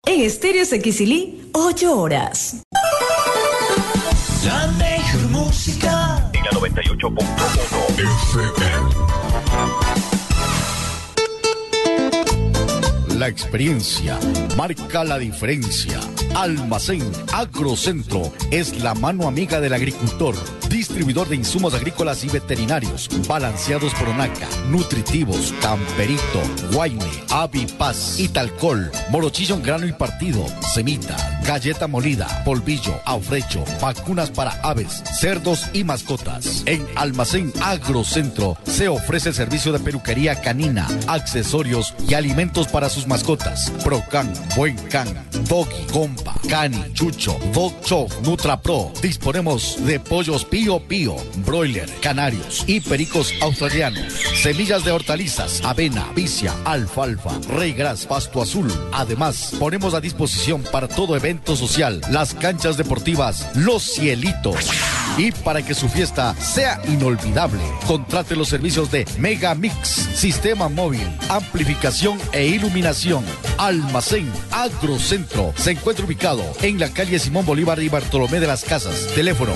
En Estéreo Sequicilí, 8 horas. La mejor música en la 98.1 FM. La experiencia marca la diferencia. Almacén Agrocentro es la mano amiga del agricultor. Distribuidor de insumos agrícolas y veterinarios, balanceados por ONACA, nutritivos, Camperito, Guayne, Avipaz, Italcol, morochillo en grano y partido, semita, galleta molida, polvillo, aufrecho, vacunas para aves, cerdos y mascotas. En Almacén Agrocentro se ofrece el servicio de peluquería canina, accesorios y alimentos para sus mascotas. Procan, Buen Can, Doggy, Compa, Cani, Chucho, Dog Chow, Nutra Pro. Disponemos de pollos Pío Pío, broiler, canarios y pericos australianos. Semillas de hortalizas, avena, vicia, alfalfa, reyes, pasto azul. Además, ponemos a disposición para todo evento social las canchas deportivas Los Cielitos. Y para que su fiesta sea inolvidable, contrate los servicios de Mega Mix, sistema móvil, amplificación e iluminación. Almacén Agrocentro se encuentra ubicado en la calle Simón Bolívar y Bartolomé de las Casas. Teléfono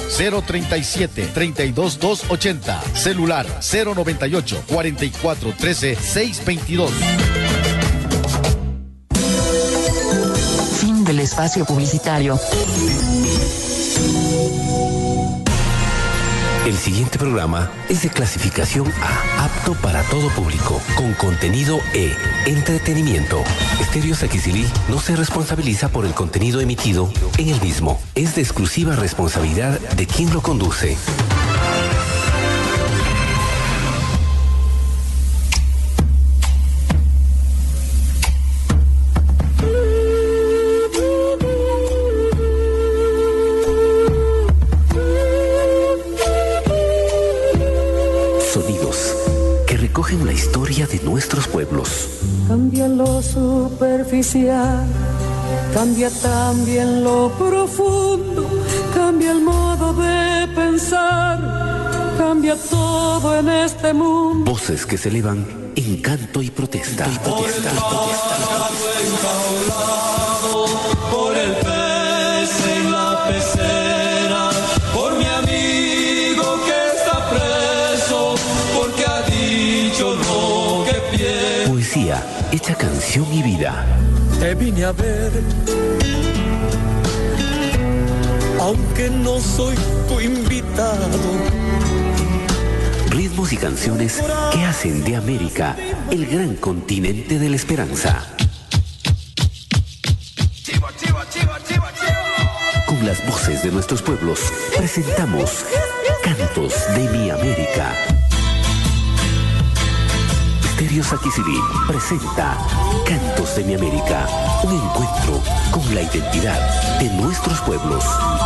037-32280. Celular 098-4413-622. Fin del espacio publicitario. El siguiente programa es de clasificación A, apto para todo público, con contenido E, entretenimiento. Estéreo Sequicilí no se responsabiliza por el contenido emitido en el mismo. Es de exclusiva responsabilidad de quien lo conduce. Recogen la historia de nuestros pueblos. Cambia lo superficial, cambia también lo profundo, cambia el modo de pensar, cambia todo en este mundo. Voces que se elevan en canto y protesta. Por el pez en la pecera, por mi amigo que está preso, porque ha dicho no que pierde. Poesía hecha canción y vida. Te vine a ver, aunque no soy tu invitado. Ritmos y canciones que hacen de América el gran continente de la esperanza. Con las voces de nuestros pueblos presentamos Cantos de mi América. Estéreo Sequicilí presenta Cantos de mi América, un encuentro con la identidad de nuestros pueblos.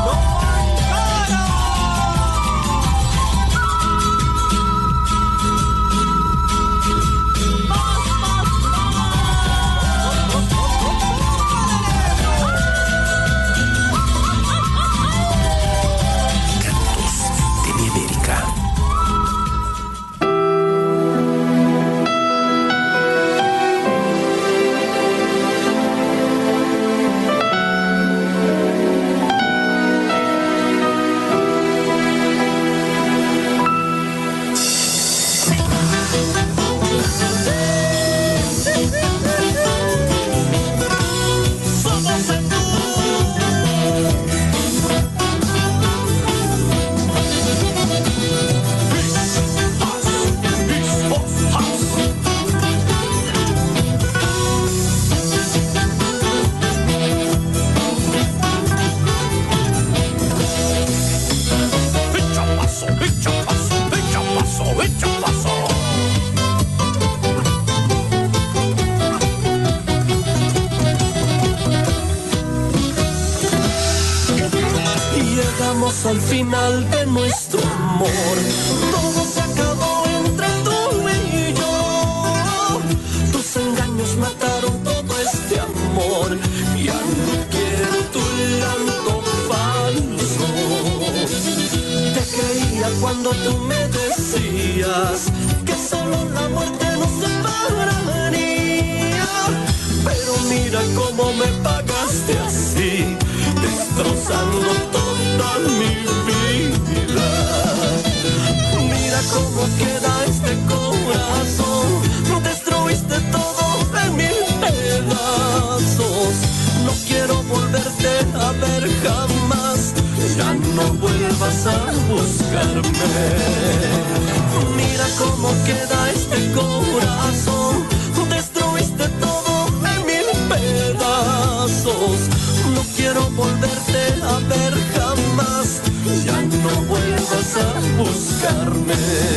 Al final de nuestro amor, todo se acabó entre tú y yo. Tus engaños mataron todo este amor. Ya no quiero tu llanto falso. Te creía cuando tú me decías que solo la muerte nos separaría. Pero mira cómo me pagas. destrozando toda mi vida. Mira cómo queda este corazón, destruiste todo en mil pedazos. No quiero volverte a ver jamás, ya no vuelvas a buscarme. Mira cómo queda este corazón, destruiste todo en mil pedazos. No quiero volverte a ver jamás, ya no vuelvas a buscarme.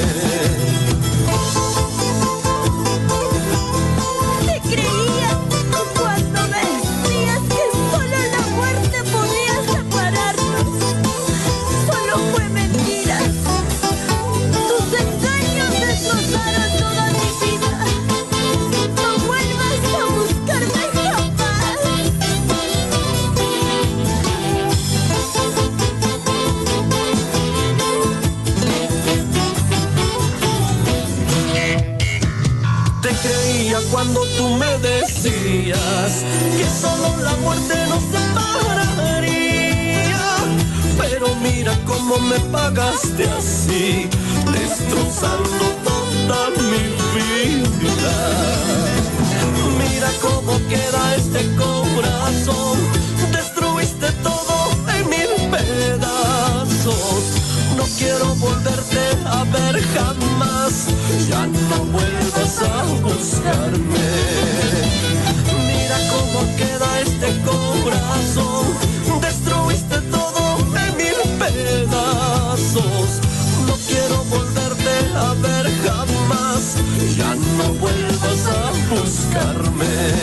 Cuando tú me decías que solo la muerte nos separaría, pero mira cómo me pagaste así, destrozando toda mi vida. Mira cómo queda este corazón, destruiste todo en mil pedazos. No quiero volverte a ver jamás, ya no vuelvas a buscarme. Mira cómo queda este corazón, destruiste todo en mil pedazos. No quiero volverte a ver jamás, ya no vuelvas a buscarme.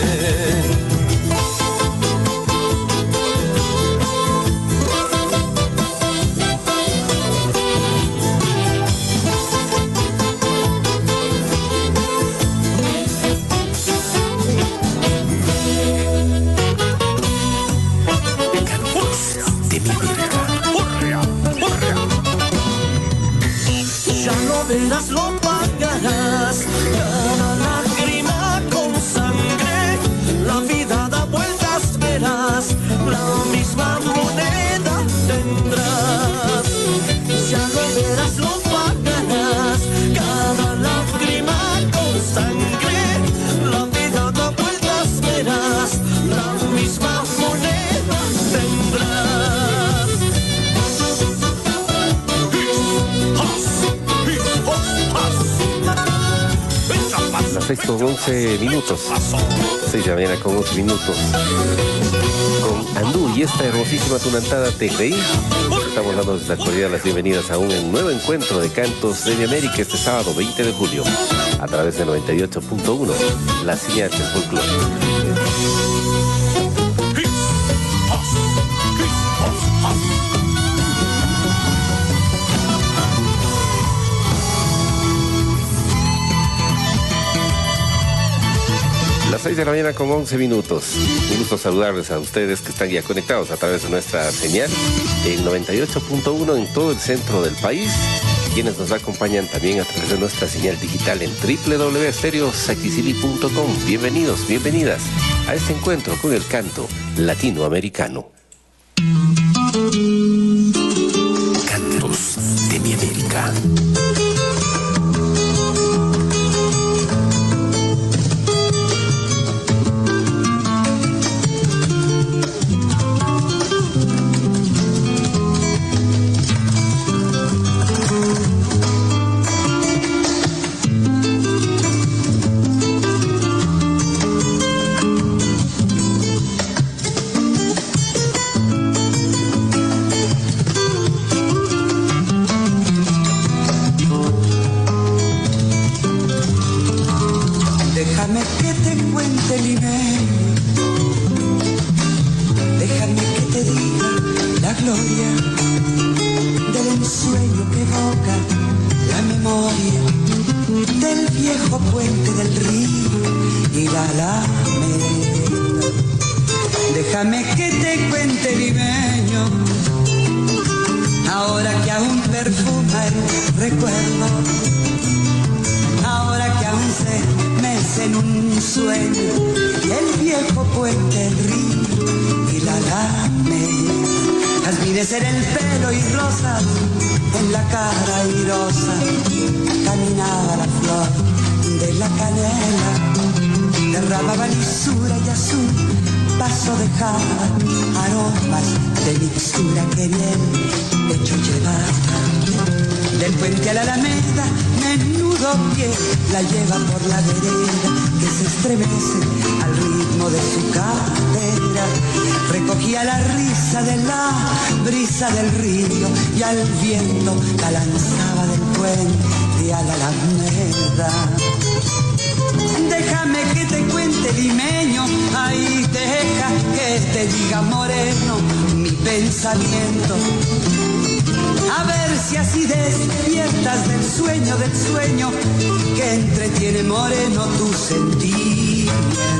Verás, lo pagarás, cada lágrima con sangre, la vida da vueltas, verás, la misma moneda tendrás. Ya lo verás, lo pagarás, cada lágrima con sangre, la vida da vueltas, verás, la misma moneda tendrás. Las 6:11. 6 de la mañana con 11 minutos. Con Andú y esta hermosísima tunantada Te Creí. Estamos dando desde la actualidad las bienvenidas a un nuevo encuentro de cantos de mi América este sábado 20 de julio a través de 98.1, la señal del folclore. Las 6 de la mañana con 11 minutos. Un gusto saludarles a ustedes que están ya conectados a través de nuestra señal en 98.1 en todo el centro del país. Quienes nos acompañan también a través de nuestra señal digital en www.stereosaquicili.com. Bienvenidos, bienvenidas a este encuentro con el canto latinoamericano. Cantos de mi América. Déjame que te cuente limeño, ahora que aún perfuma el recuerdo, ahora que aún se mece en un sueño, y el viejo puente, el río y la alameda. jazmines en el pelo y rosas en la cara airosa. Caminaba la flor de la canela, derramaba lisura y azul, paso dejaba aromas de mixtura que bien hecho llevaba. Del puente a la alameda, menudo pie la lleva por la vereda que se estremece al ritmo de su cadera. Recogía la risa de la brisa del río y al viento la lanzaba del puente a la alameda. Déjame que te cuente, limeño, ahí deja que te diga moreno mi pensamiento. A ver si así despiertas del sueño que entretiene moreno tu sentimiento.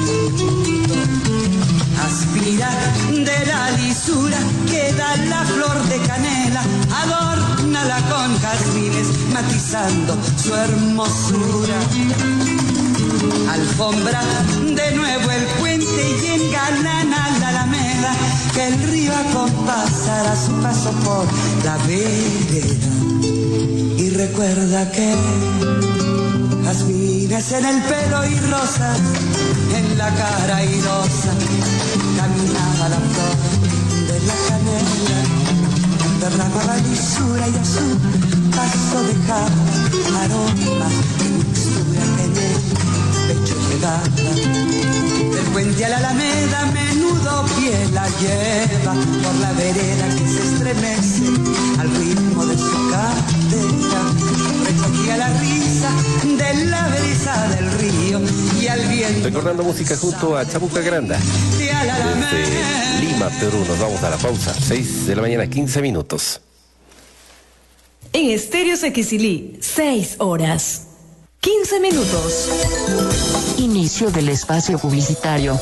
Aspira de la lisura que da la flor de canela, adórnala con jazmines matizando su hermosura. Alfombra de nuevo el puente y engalana la alameda, que el río acompasará su paso por la vereda. Y recuerda que jazmines en el pelo y rosas en la cara airosa, caminaba la flor de la canela, derramaba lisura y azul, paso dejaba aromas de mixtura que en el pecho llegaba. Del puente a la alameda, menudo pie la lleva por la vereda que se estremece al ritmo de su cadera. Recogía la risa de la brisa del río y al viento. Recordando música junto a Chabuca Granda. Desde Lima, Perú, nos vamos a la pausa. 6 de la mañana, 15 minutos. En Estéreo Sequicilí, 6 horas, 15 minutos. Inicio del espacio publicitario.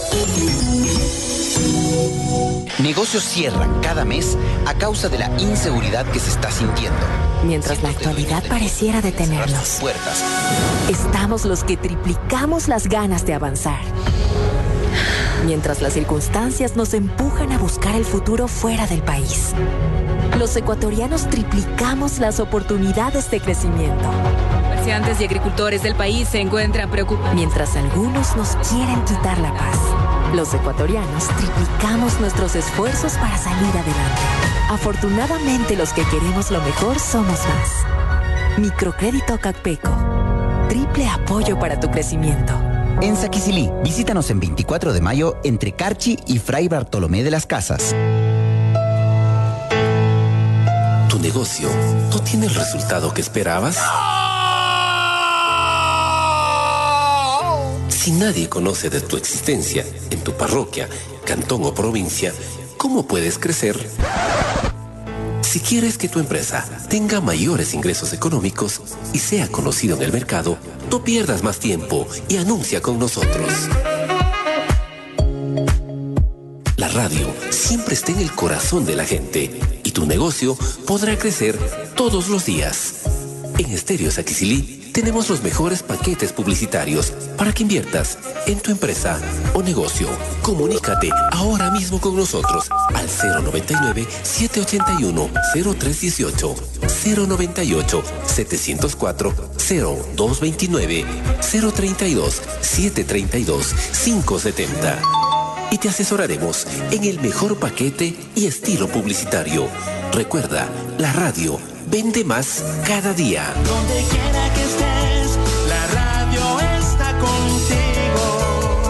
Negocios cierran cada mes a causa de la inseguridad que se está sintiendo. Mientras la actualidad pareciera detenernos, estamos los que triplicamos las ganas de avanzar. Mientras las circunstancias nos empujan a buscar el futuro fuera del país, los ecuatorianos triplicamos las oportunidades de crecimiento. Comerciantes y agricultores del país se encuentran preocupados. Mientras algunos nos quieren quitar la paz, los ecuatorianos triplicamos nuestros esfuerzos para salir adelante. Afortunadamente, los que queremos lo mejor somos más. Microcrédito Cacpeco. Triple apoyo para tu crecimiento. En Saquicilí, visítanos en 24 de mayo entre Carchi y Fray Bartolomé de las Casas. ¿Tu negocio no tiene el resultado que esperabas? Si nadie conoce de tu existencia en tu parroquia, cantón o provincia, ¿cómo puedes crecer? Si quieres que tu empresa tenga mayores ingresos económicos y sea conocido en el mercado, no pierdas más tiempo y anuncia con nosotros. La radio siempre está en el corazón de la gente y tu negocio podrá crecer todos los días. En Estéreo Saquicilí tenemos los mejores paquetes publicitarios para que inviertas en tu empresa o negocio. Comunícate ahora mismo con nosotros al 099-781-0318, 098-704-0229, 032-732-570. Y te asesoraremos en el mejor paquete y estilo publicitario. Recuerda, la radio vende más cada día. Donde quiera que estés, la radio está contigo.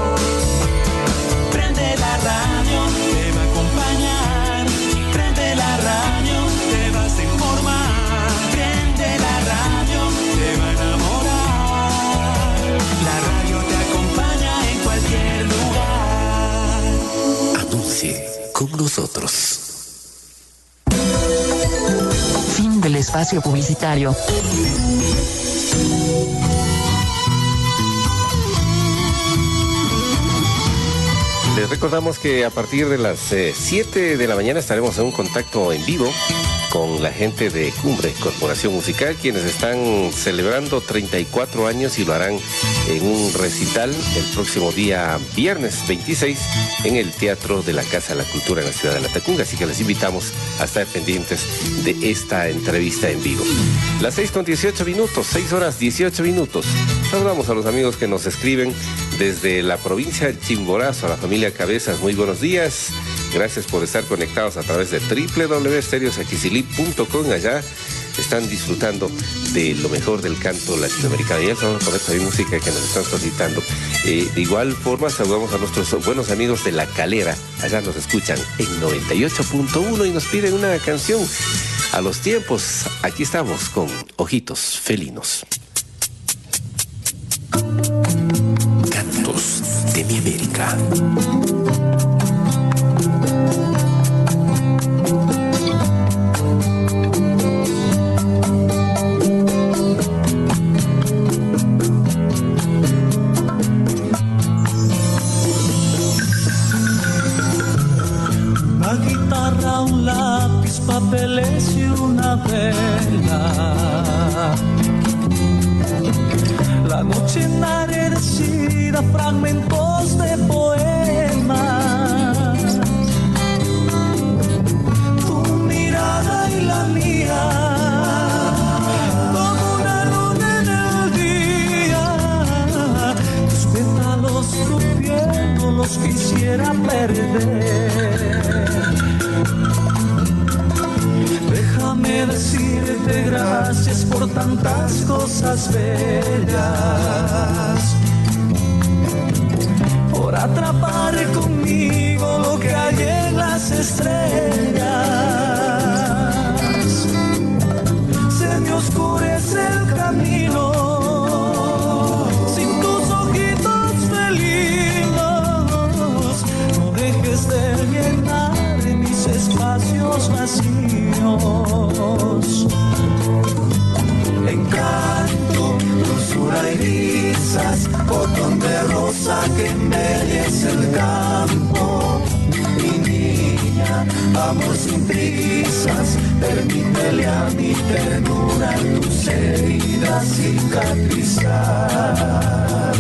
Prende la radio, te va a acompañar. Prende la radio, te vas a informar. Prende la radio, te va a enamorar. La radio te acompaña en cualquier lugar. Anuncie con nosotros. Fin del espacio publicitario. Les recordamos que a partir de las 7 de la mañana estaremos en un contacto en vivo con la gente de Cumbre Corporación Musical, quienes están celebrando 34 años y lo harán en un recital el próximo día viernes 26 en el Teatro de la Casa de la Cultura en la ciudad de La Tacunga. Así que les invitamos a estar pendientes de esta entrevista en vivo. Las 6:18, 6 horas 18 minutos. Saludamos a los amigos que nos escriben desde la provincia de Chimborazo, a la familia Cabezas. Muy buenos días. Gracias por estar conectados a través de www.stereosaquicilí.com. Allá están disfrutando de lo mejor del canto latinoamericano. Y ya vamos a poner también música que nos están solicitando. De igual forma, saludamos a nuestros buenos amigos de La Calera. Allá nos escuchan en 98.1 y nos piden una canción. A los tiempos, aquí estamos con Ojitos Felinos. Cantos de mi América. Una guitarra, un lápiz, papeles y una vela. La noche enardecida, fragmentos de poemas. Tu mirada y la mía, como una luna en el día. Tus pétalos, tu piel, no los quisiera perder. Déjame decirte gracias por tantas cosas bellas, por atrapar conmigo lo que hay en las estrellas. Se me oscurece el camino sin tus ojitos felinos. No dejes de llenar mis espacios vacíos. Encanto, dulzura y risas, botón de rosa que embellece el campo. Mi niña, amor sin prisas, permítele a mi ternura tus heridas cicatrizar.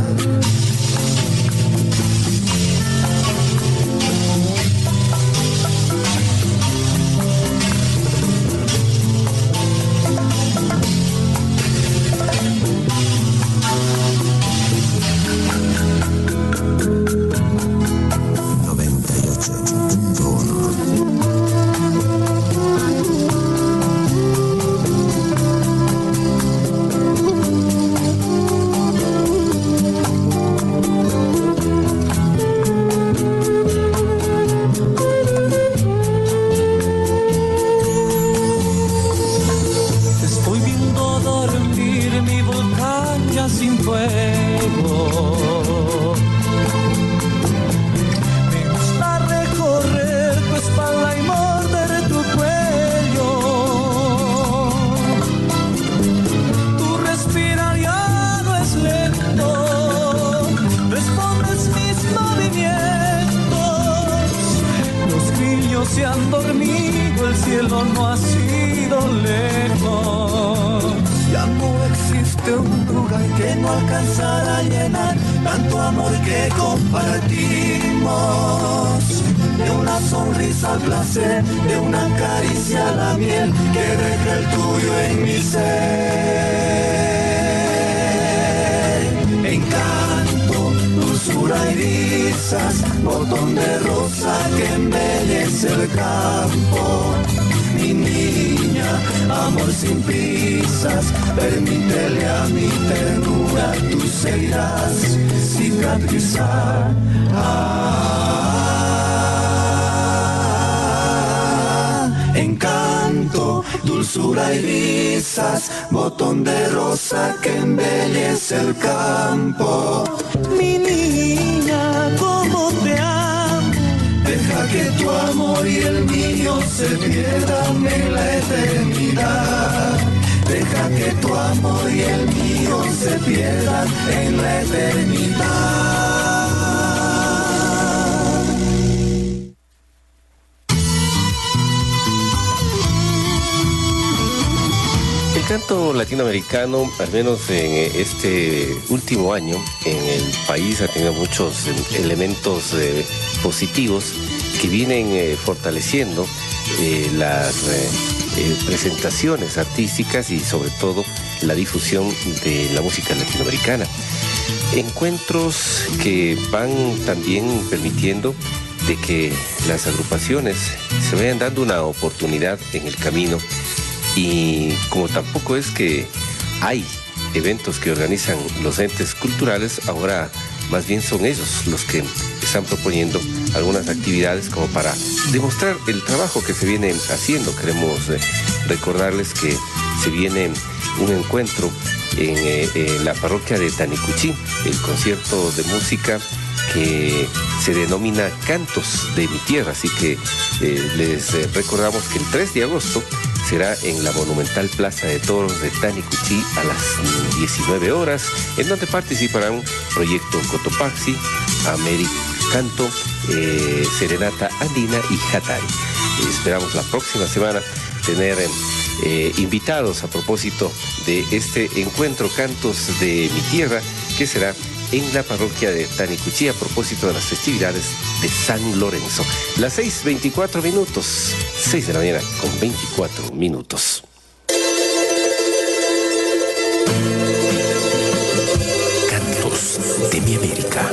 Se han dormido, el cielo no ha sido lejos. Ya no existe un lugar que no alcanzara a llenar tanto amor que compartimos. De una sonrisa al placer, de una caricia a la miel que deja el tuyo en mi ser. Encanto, dulzura y risas, botón de rosa que embellece el campo. Mi niña, amor sin prisas, permítele a mi ternura tus heridas cicatrizar. Encanto, dulzura y risas, botón de rosa que embellece el campo. Mi niña, cómo te amo. Deja que tu amor y el mío se pierdan en la eternidad. Deja que tu amor y el mío se pierdan en la eternidad. canto latinoamericano, al menos en este último año, en el país ha tenido muchos elementos positivos que vienen fortaleciendo las presentaciones artísticas y sobre todo la difusión de la música latinoamericana. Encuentros que van también permitiendo de que las agrupaciones se vayan dando una oportunidad en el camino, y como tampoco es que hay eventos que organizan los entes culturales, ahora más bien son ellos los que están proponiendo algunas actividades como para demostrar el trabajo que se viene haciendo. Queremos recordarles que se viene un encuentro en la parroquia de Tanicuchí, el concierto de música que se denomina Cantos de mi Tierra, así que les recordamos que el 3 de agosto será en la monumental Plaza de Toros de Tanicuchí a las 19 horas, en donde participarán Proyecto Cotopaxi, Americanto, Serenata Andina y Jatari. Esperamos la próxima semana tener invitados a propósito de este encuentro Cantos de mi Tierra, que será en la parroquia de Tanicuchí a propósito de las festividades de San Lorenzo. Las 6:24 minutos, 6 de la mañana con 24 minutos. Cantos de mi América.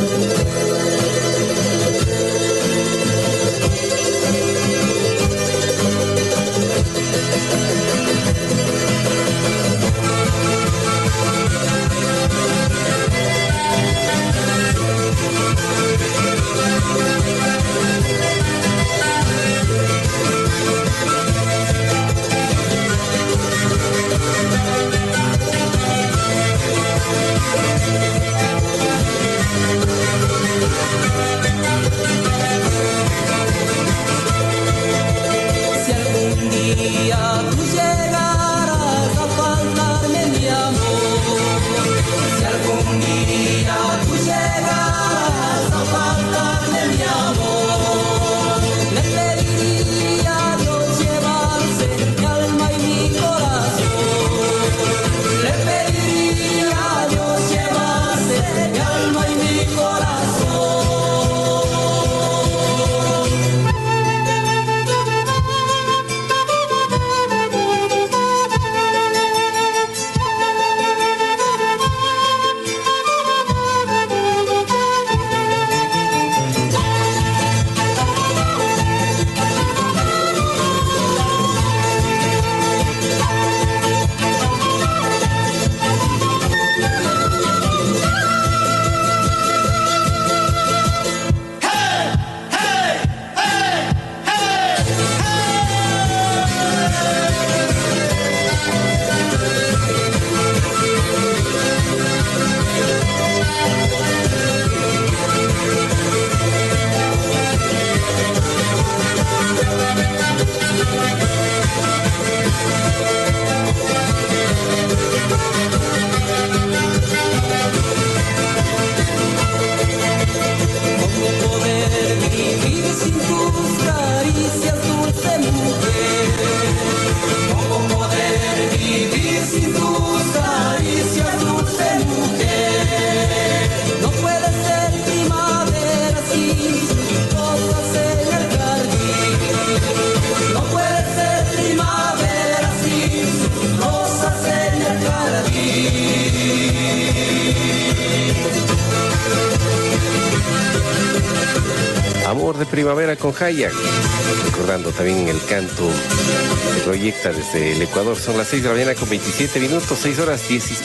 Amor de Primavera con Hayak, recordando también el canto que proyecta desde el Ecuador. Son las 6 de la mañana con 27 minutos, 6 horas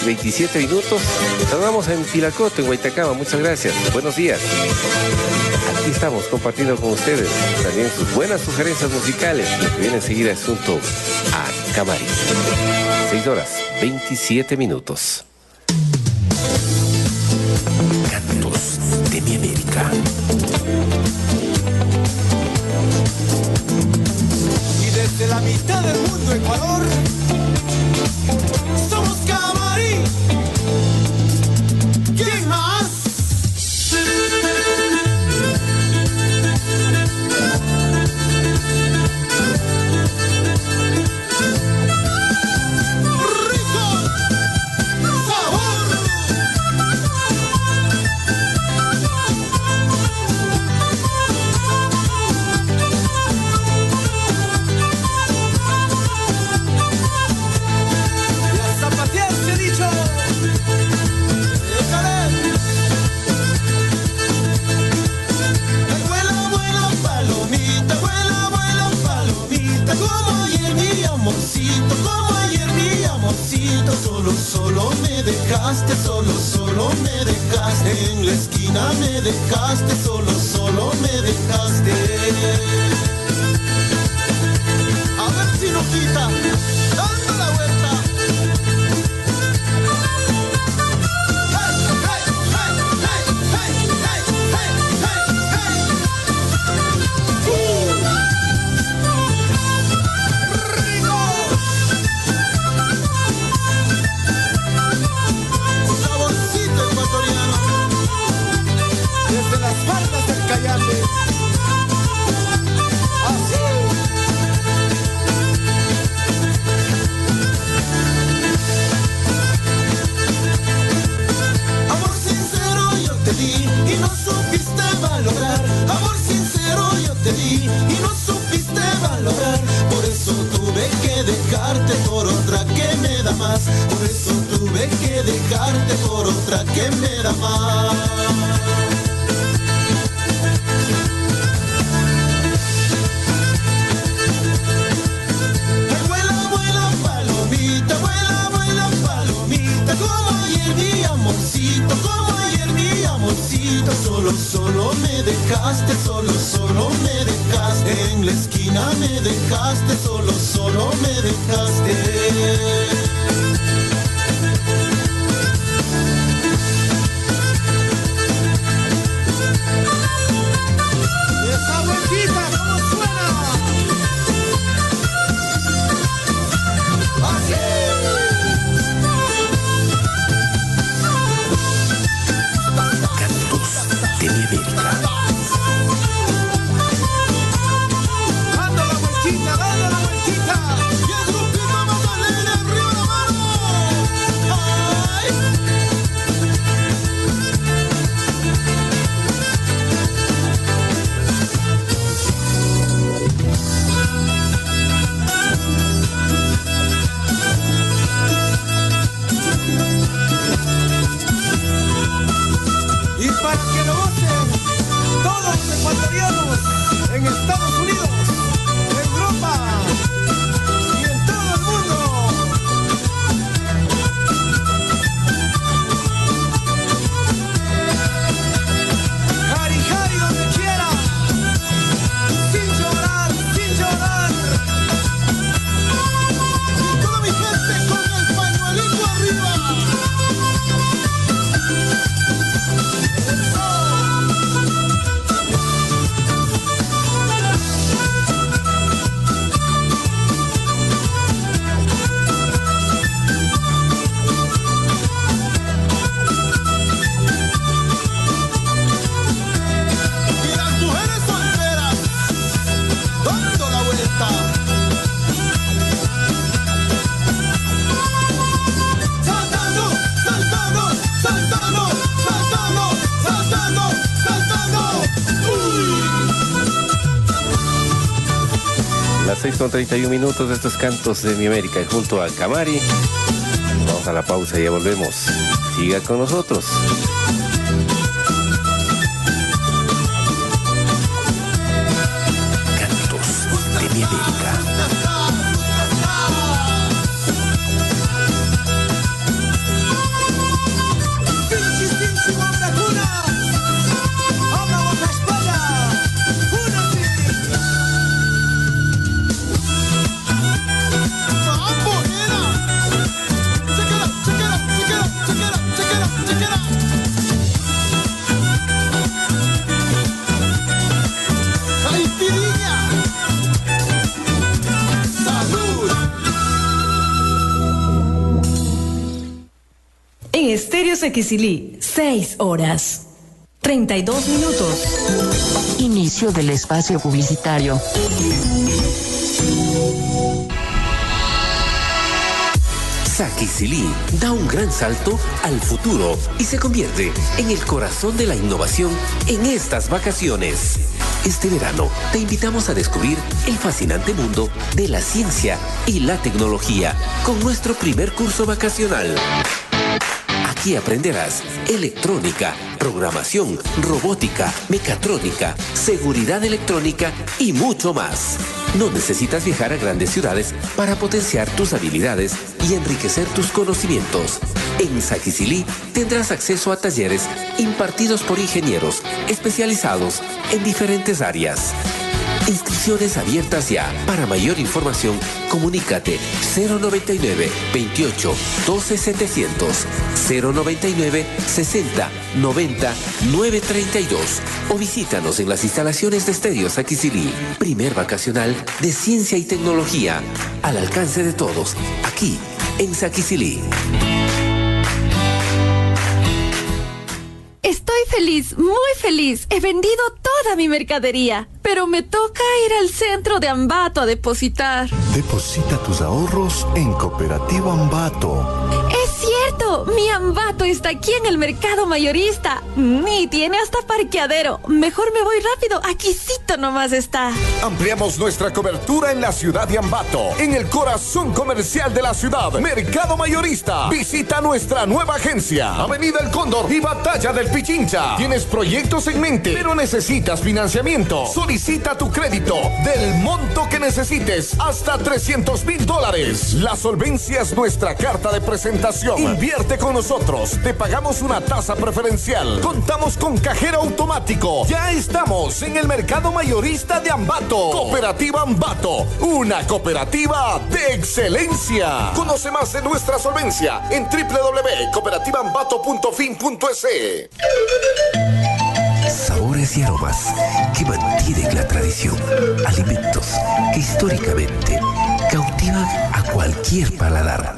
27 minutos. Saludamos en Pilacoto, en Huaytacama, muchas gracias, buenos días. Aquí estamos compartiendo con ustedes también sus buenas sugerencias musicales, lo que viene enseguida es junto a Camari. 6 horas 27 minutos. Cantos de mi América. Desde la mitad del mundo, Ecuador, somos Camari. ¿Quién más? dejaste, solo me dejaste. A ver si no quita, dando la vuelta. Desde las faldas del Cayambe, así. Amor sincero yo te di y no supiste valorar. Amor sincero yo te di y no supiste valorar. Por eso tuve que dejarte por otra que me da más. Por eso tuve que dejarte por otra que me da más. Solo me dejaste, solo me dejaste. En la esquina me dejaste, solo me dejaste. Esa vueltita, ¿cómo suena? Así. De mi América. Dando la vueltita. Y el grupito más alegre, arriba la mano. Ay. Y para que lo gocen todos los ecuatorianos en Estados Unidos, Europa y en todo el mundo. Jari, Jari, donde quiera, sin llorar, sin llorar. Y toda mi gente con el pañuelito arriba. Y las mujeres solteras dando la vuelta. Saltando, saltando, saltando, saltando, saltando, saltando. Las 6:31 de estos cantos de mi América y junto a Camari. Vamos a la pausa y ya volvemos. Siga con nosotros. Cantos de mi América. En Estéreo Sequicilí, 6 horas, 32 minutos. Inicio del espacio publicitario. Saquicilí da un gran salto al futuro y se convierte en el corazón de la innovación en estas vacaciones. Este verano te invitamos a descubrir el fascinante mundo de la ciencia y la tecnología con nuestro primer curso vacacional. Aquí aprenderás electrónica, programación, robótica, mecatrónica, seguridad electrónica y mucho más. No necesitas viajar a grandes ciudades para potenciar tus habilidades y enriquecer tus conocimientos. En Saquicilí tendrás acceso a talleres impartidos por ingenieros especializados en diferentes áreas. Inscripciones abiertas ya. Para mayor información, comunícate 099 28 12 700, 099 60 90 932 o visítanos en las instalaciones de Estéreo Saquicilí. Primer vacacional de ciencia y tecnología al alcance de todos, aquí en Saquicilí. Estoy feliz, muy feliz. He vendido toda mi mercadería, pero me toca ir al centro de Ambato a depositar. Deposita tus ahorros en Cooperativa Ambato. ¡Es cierto! Mi Ambato está aquí en el mercado mayorista. Y tiene hasta parqueadero. Mejor me voy rápido. Aquícito nomás está. Ampliamos nuestra cobertura en la ciudad de Ambato, en el corazón comercial de la ciudad. Mercado Mayorista. Visita nuestra nueva agencia, Avenida El Cóndor y Batalla del Pichincha. Tienes proyectos en mente, pero necesitas financiamiento. Solicita tu crédito del monto que necesites, hasta $300,000. La solvencia es nuestra carta de presentación. Invierte con nosotros, te pagamos una tasa preferencial. Contamos con cajero automático. Ya estamos en el mercado mayorista de Ambato. Cooperativa Ambato, una cooperativa de excelencia. Conoce más de nuestra solvencia en www.cooperativaambato.fin.es. Sabores y aromas que mantienen la tradición. Alimentos que históricamente cautivan a cualquier paladar.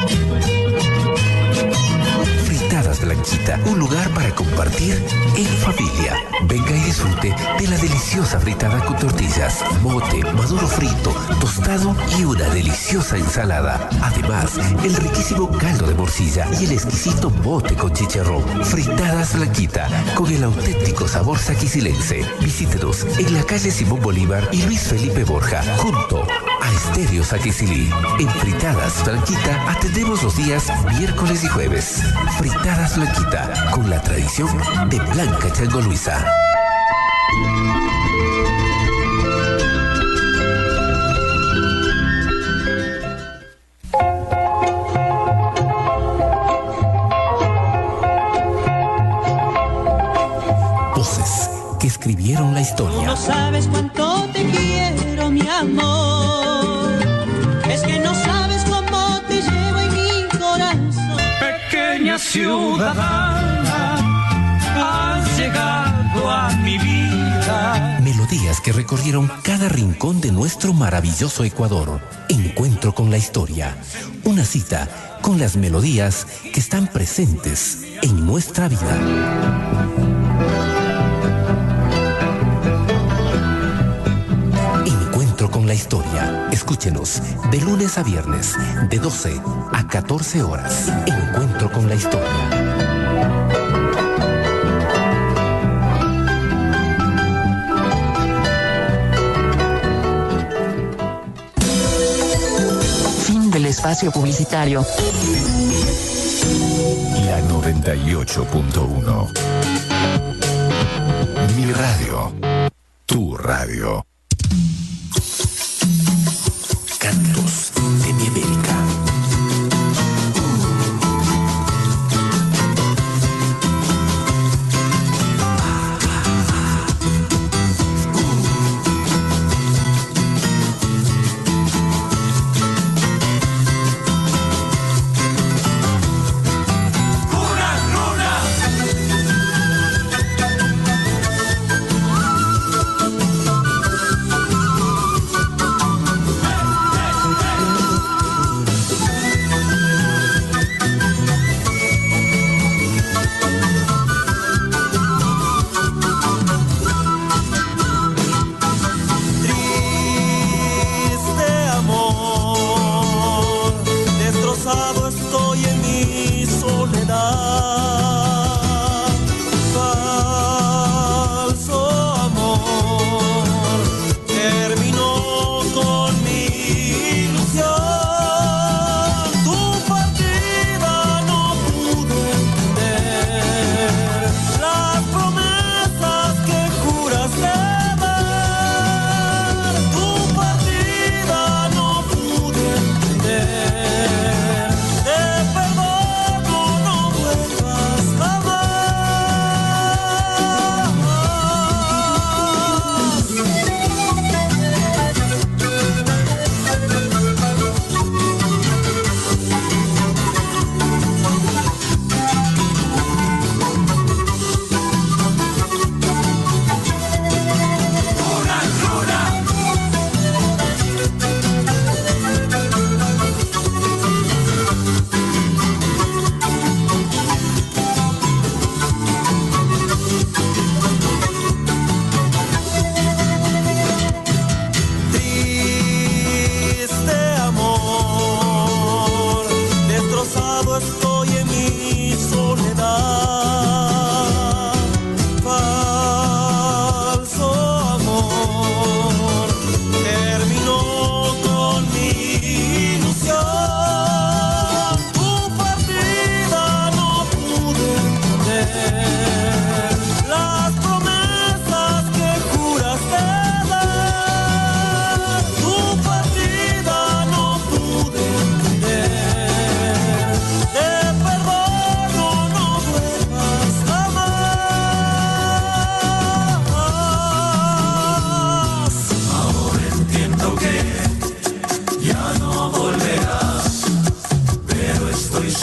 Fritadas Blanquita, un lugar para compartir en familia. Venga y disfrute de la deliciosa fritada con tortillas, mote, maduro frito, tostado y una deliciosa ensalada. Además, el riquísimo caldo de morcilla y el exquisito mote con chicharrón. Fritadas Blanquita, con el auténtico sabor saquicilense. Visítenos en la calle Simón Bolívar y Luis Felipe Borja, junto a Estéreo Saquicilí. En Fritadas Blanquita atendemos los días miércoles y jueves. Fritadas Blanquita, con la tradición de Blanca Chango Luisa. Voces que escribieron la historia. No sabes cuánto te quiero, mi amor. Es que no sabes cómo te llevo en mi corazón. Pequeña ciudadana, has llegado a mi vida. Melodías que recorrieron cada rincón de nuestro maravilloso Ecuador. Encuentro con la historia. Una cita con las melodías que están presentes en nuestra vida. Encuentro con la historia. Escúchenos de lunes a viernes, de 12 a 14 horas. Encuentro con la historia. Del espacio publicitario. La 98.1. Mi radio. Tu radio. Cantos de mi América.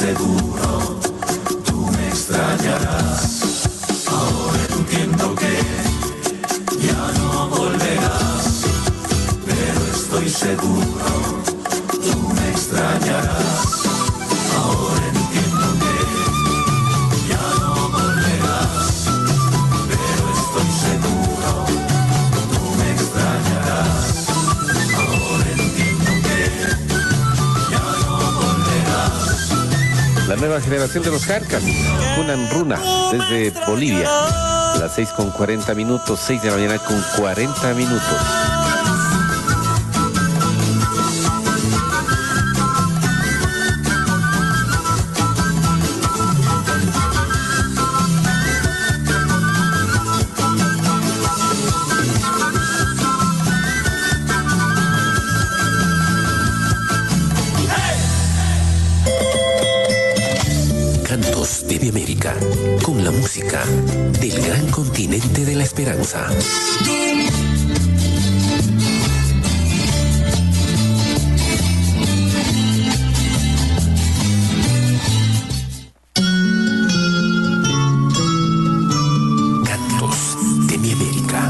seguro, tú me extrañarás. Ahora entiendo que ya no volverás, pero estoy seguro, tú me extrañarás. Ahora entiendo que ya no volverás, pero estoy seguro, tú me extrañarás. Ahora entiendo que ya no volverás. La nueva generación de los Jarcas, Junan Runa, desde Bolivia. Las 6:40, 6 de la mañana con 40 minutos. Cantos de América, con la música del gran continente de la esperanza. Cantos de mi América.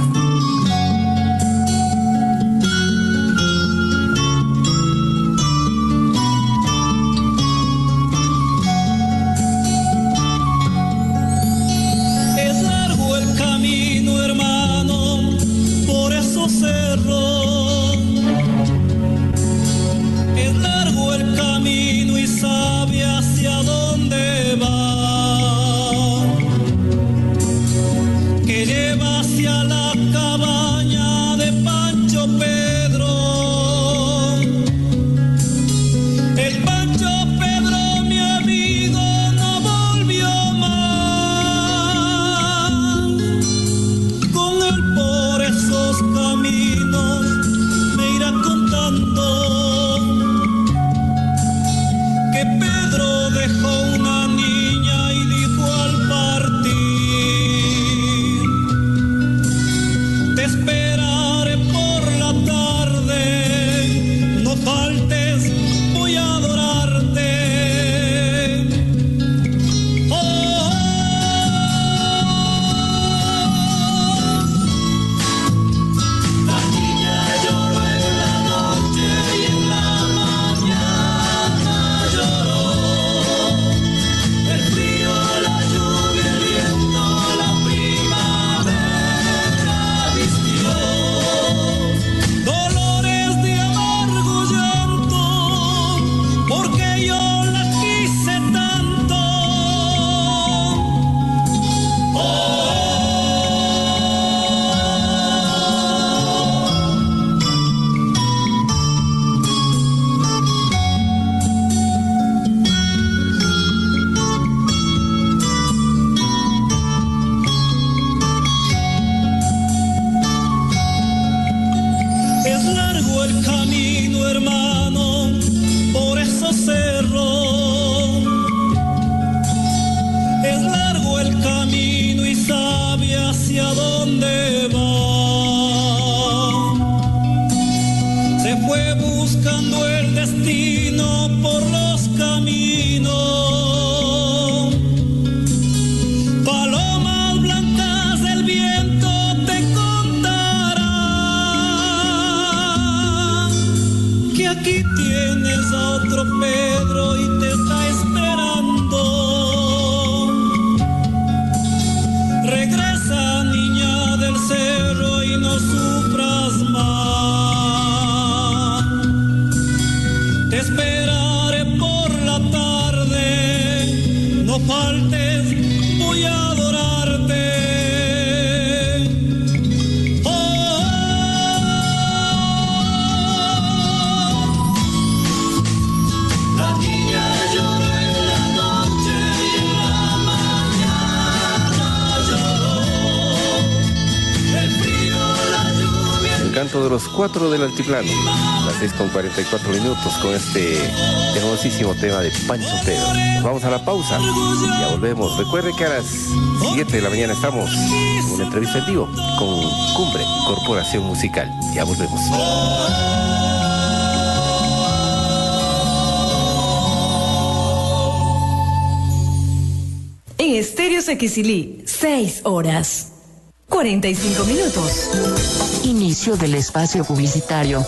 Es largo el camino, hermano, por esos cerros. Es largo el camino y sabe hacia dónde va. Que lleva hacia la cabaña de Pancho Pedro. El Pancho Pedro, mi amigo, no volvió más. Con él por esos caminos me irá contando que Pedro dejó una niña y dijo al partir: te esperaré por la tarde, no faltes, voy a adorarte. Oh, la niña lloró en la noche y en la mañana lloró. El frío, la lluvia, el viento, la primavera vistió. Dolores de amargo llanto, porque yo la quise tanto. Es largo el camino, hermano, por esos cerros. Es largo el camino y sabe hacia dónde va. Se fue buscando el destino por los caminos. Palomas blancas del viento te contarán que aquí tienes a otro Pedro y te está esperando. Regresa, niña del cerro, y no sufras más. Te esperaré por la tarde, no faltes, voy a adorarte. La niña lloró en la noche y en la mañana lloró. El frío, la lluvia. El canto de los 4 del altiplano. Las 6:44 con este hermosísimo tema de Pancho Pedro. Nos vamos a la pausa. Ya volvemos. Recuerde que a las 7 de la mañana estamos en una entrevista en vivo con Cumbre Corporación Musical. Ya volvemos. Estéreo Sequicilí, 6 horas, 45 minutos. Inicio del espacio publicitario.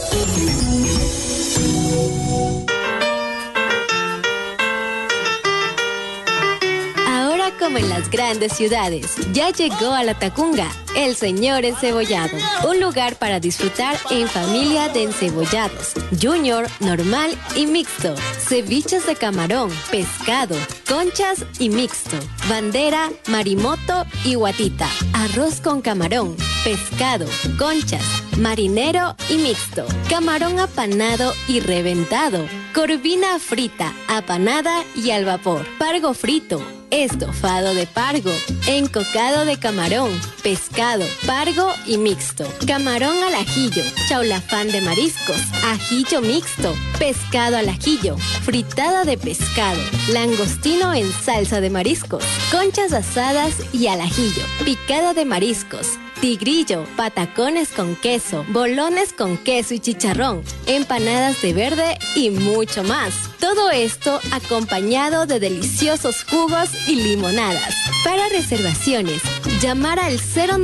Ahora, como en las grandes ciudades, ya llegó a La Tacunga, el señor encebollado. Un lugar para disfrutar en familia de encebollados, junior, normal y mixto. Ceviches de camarón, pescado, conchas y mixto. Bandera, marimoto y guatita. Arroz con camarón, pescado, conchas, marinero y mixto. Camarón apanado y reventado. Corvina frita, apanada y al vapor. Pargo frito. Estofado de pargo, encocado de camarón, pescado, pargo y mixto, camarón al ajillo, chaulafán de mariscos, ajillo mixto, pescado al ajillo, fritada de pescado, langostino en salsa de mariscos, conchas asadas y al ajillo, picada de mariscos, tigrillo, patacones con queso, bolones con queso y chicharrón, empanadas de verde y mucho más. Todo esto acompañado de deliciosos jugos y limonadas. Para reservaciones, llamar al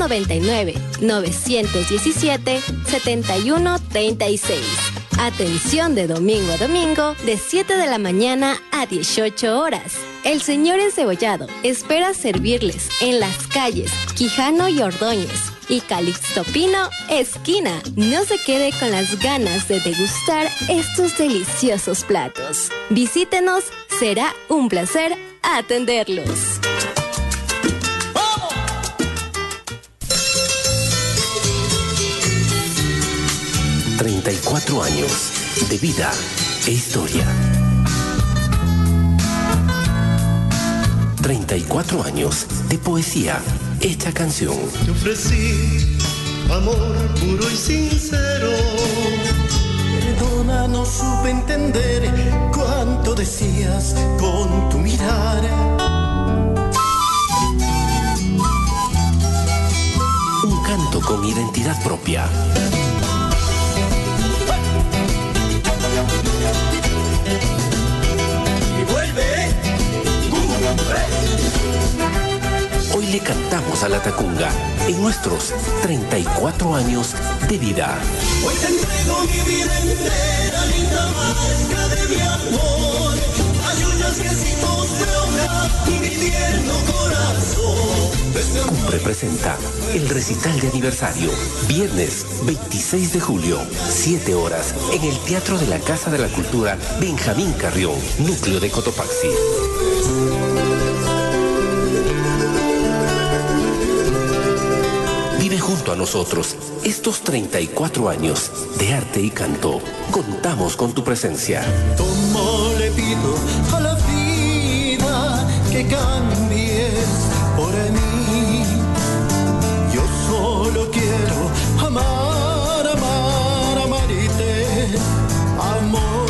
099-917-7136. Atención de domingo a domingo, de 7 de la mañana a 18 horas. El señor encebollado espera servirles en las calles Quijano y Ordóñez y Calixto Pino, esquina. No se quede con las ganas de degustar estos deliciosos platos. Visítenos, será un placer atenderlos. 34 años de vida e historia. 34 años de poesía hecha canción. Te ofrecí amor puro y sincero. Perdona, no supe entender cuánto decías con tu mirar. Un canto con identidad propia. Y vuelve. Hoy le cantamos a La Tacunga en nuestros 34 años de vida. Hoy te entrego mi vida entera, linda marca de mi amor. Ayudas que sin mostrar mi tierno corazón. Cumbre presenta el recital de aniversario, viernes 26 de julio, 7 horas, en el Teatro de la Casa de la Cultura Benjamín Carrión, núcleo de Cotopaxi. Vive junto a nosotros estos 34 años de arte y canto. Contamos con tu presencia. Como le pido a la vida que cambies por mí. Yo solo quiero amar, amar, amarte, amor.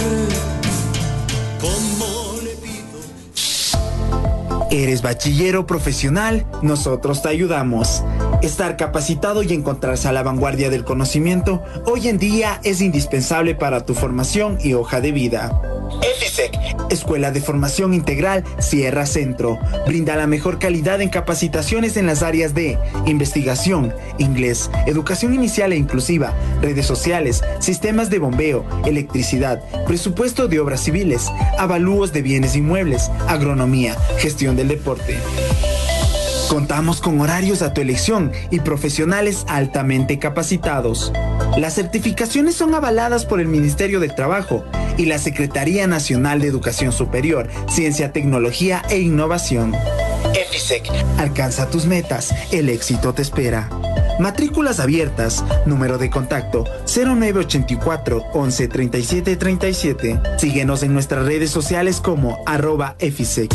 Como le pido. ¿Eres bachillero profesional? Nosotros te ayudamos. Estar capacitado y encontrarse a la vanguardia del conocimiento hoy en día es indispensable para tu formación y hoja de vida. EFISEC, Escuela de Formación Integral Sierra Centro, brinda la mejor calidad en capacitaciones en las áreas de investigación, inglés, educación inicial e inclusiva, redes sociales, sistemas de bombeo, electricidad, presupuesto de obras civiles, avalúos de bienes inmuebles, agronomía, gestión del deporte. Contamos con horarios a tu elección y profesionales altamente capacitados. Las certificaciones son avaladas por el Ministerio del Trabajo y la Secretaría Nacional de Educación Superior, Ciencia, Tecnología e Innovación. EFISEC, alcanza tus metas, el éxito te espera. Matrículas abiertas, número de contacto 0984 11 37 37. Síguenos en nuestras redes sociales como @EFISEC.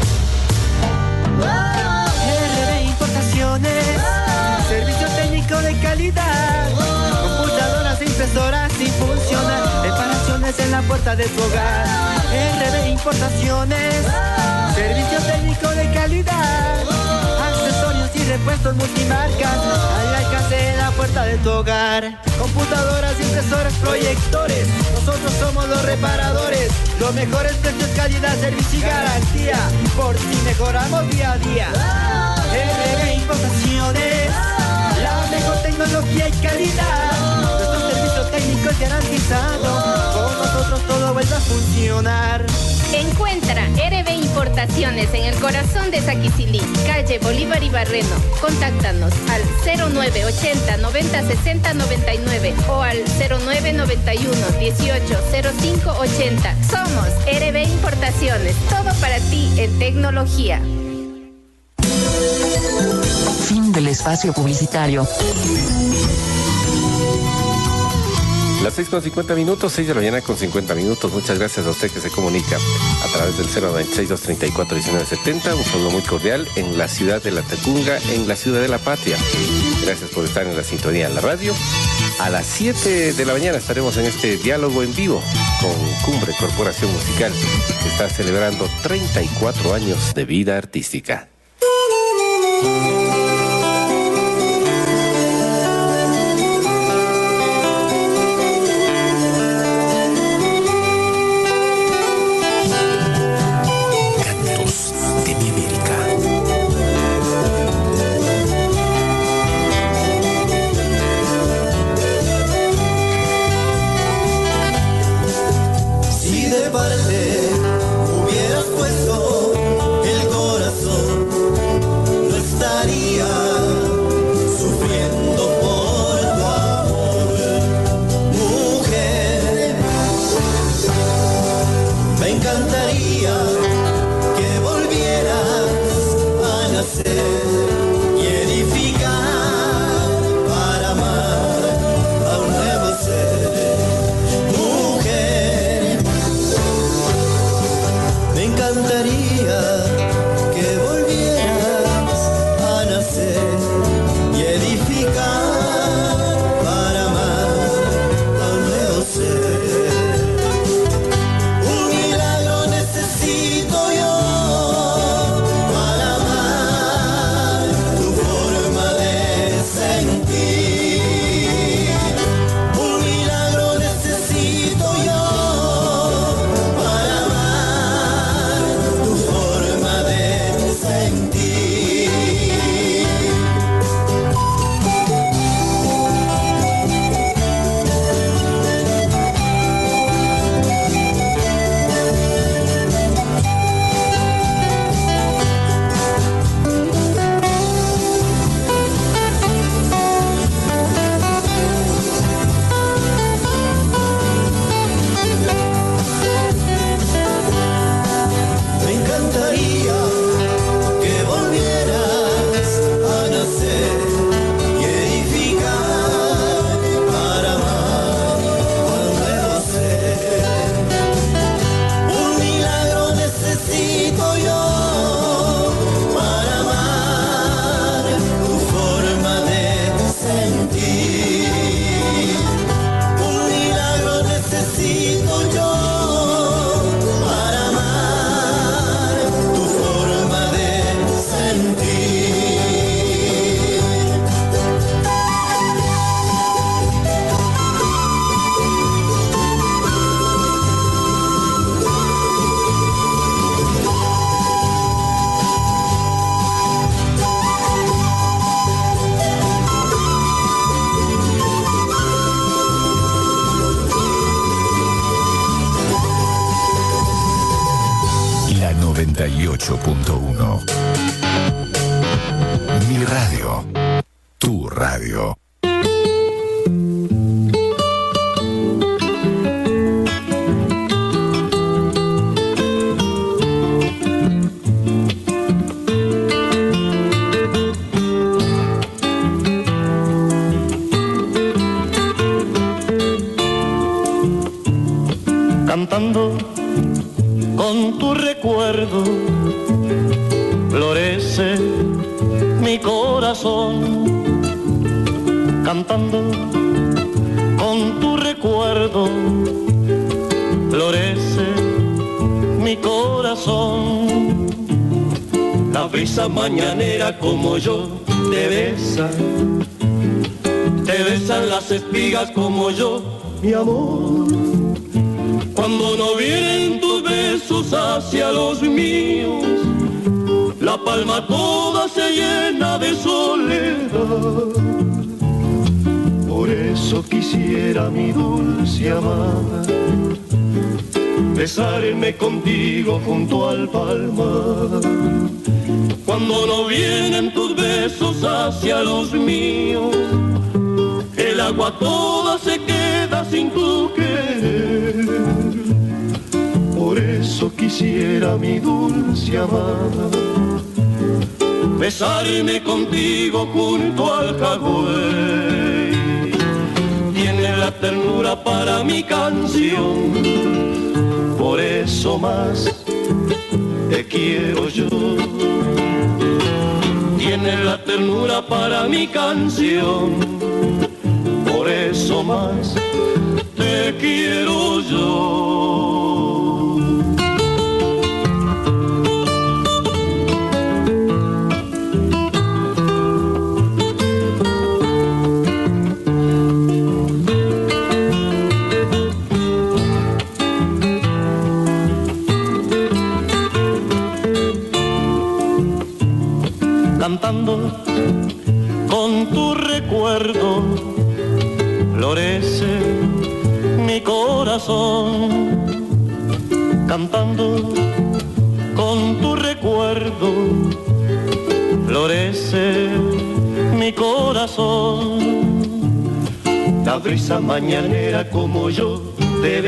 Servicio técnico de calidad. Computadoras e impresoras y funcionan. Reparaciones Importaciones en la puerta de tu hogar. RB Importaciones, servicio técnico de calidad. Accesorios y repuestos multimarcas al alcance de la puerta de tu hogar. Computadoras, impresoras, proyectores, nosotros somos los reparadores. Los mejores precios, calidad, servicio y garantía. Por si mejoramos día a día. RB Importaciones, la mejor tecnología y calidad. Nuestro servicio técnico es garantizado. Con nosotros todo vuelve a funcionar. Encuentra RB Importaciones en el corazón de Saquicilí, calle Bolívar y Barreno. Contáctanos al 0980 90 60 99 o al 0991 18 05 80. Somos RB Importaciones, todo para ti en tecnología. Fin del espacio publicitario. Las 6:50, 6 de la mañana con 50 minutos. Muchas gracias a usted que se comunica a través del 096-234-1970. Un saludo muy cordial en la ciudad de La Tacunga, en la ciudad de La Patria. Gracias por estar en la sintonía de la radio. A las 7 de la mañana estaremos en este diálogo en vivo con Cumbre Corporación Musical, que está celebrando 34 años de vida artística. La 98.1. Mi radio. Tu radio. Cantando con tu recuerdo florece mi corazón. Cantando con tu recuerdo florece mi corazón. La brisa mañanera como yo te besan las espigas como yo, mi amor. Cuando no vienen tus besos hacia los míos, la palma toda se llena de soledad. Por eso quisiera, mi dulce amada, besarme contigo junto al palmar. Cuando no vienen tus besos hacia los míos, el agua toda se queda sin tu querer. Por eso quisiera, mi dulce amada, besarme contigo junto al jagüey. Tiene la ternura para mi canción, por eso más te quiero yo. Tiene la ternura para mi canción, por eso más te quiero yo. Cantando con tu recuerdo florece mi corazón. Cantando con tu recuerdo florece mi corazón. La brisa mañanera como yo te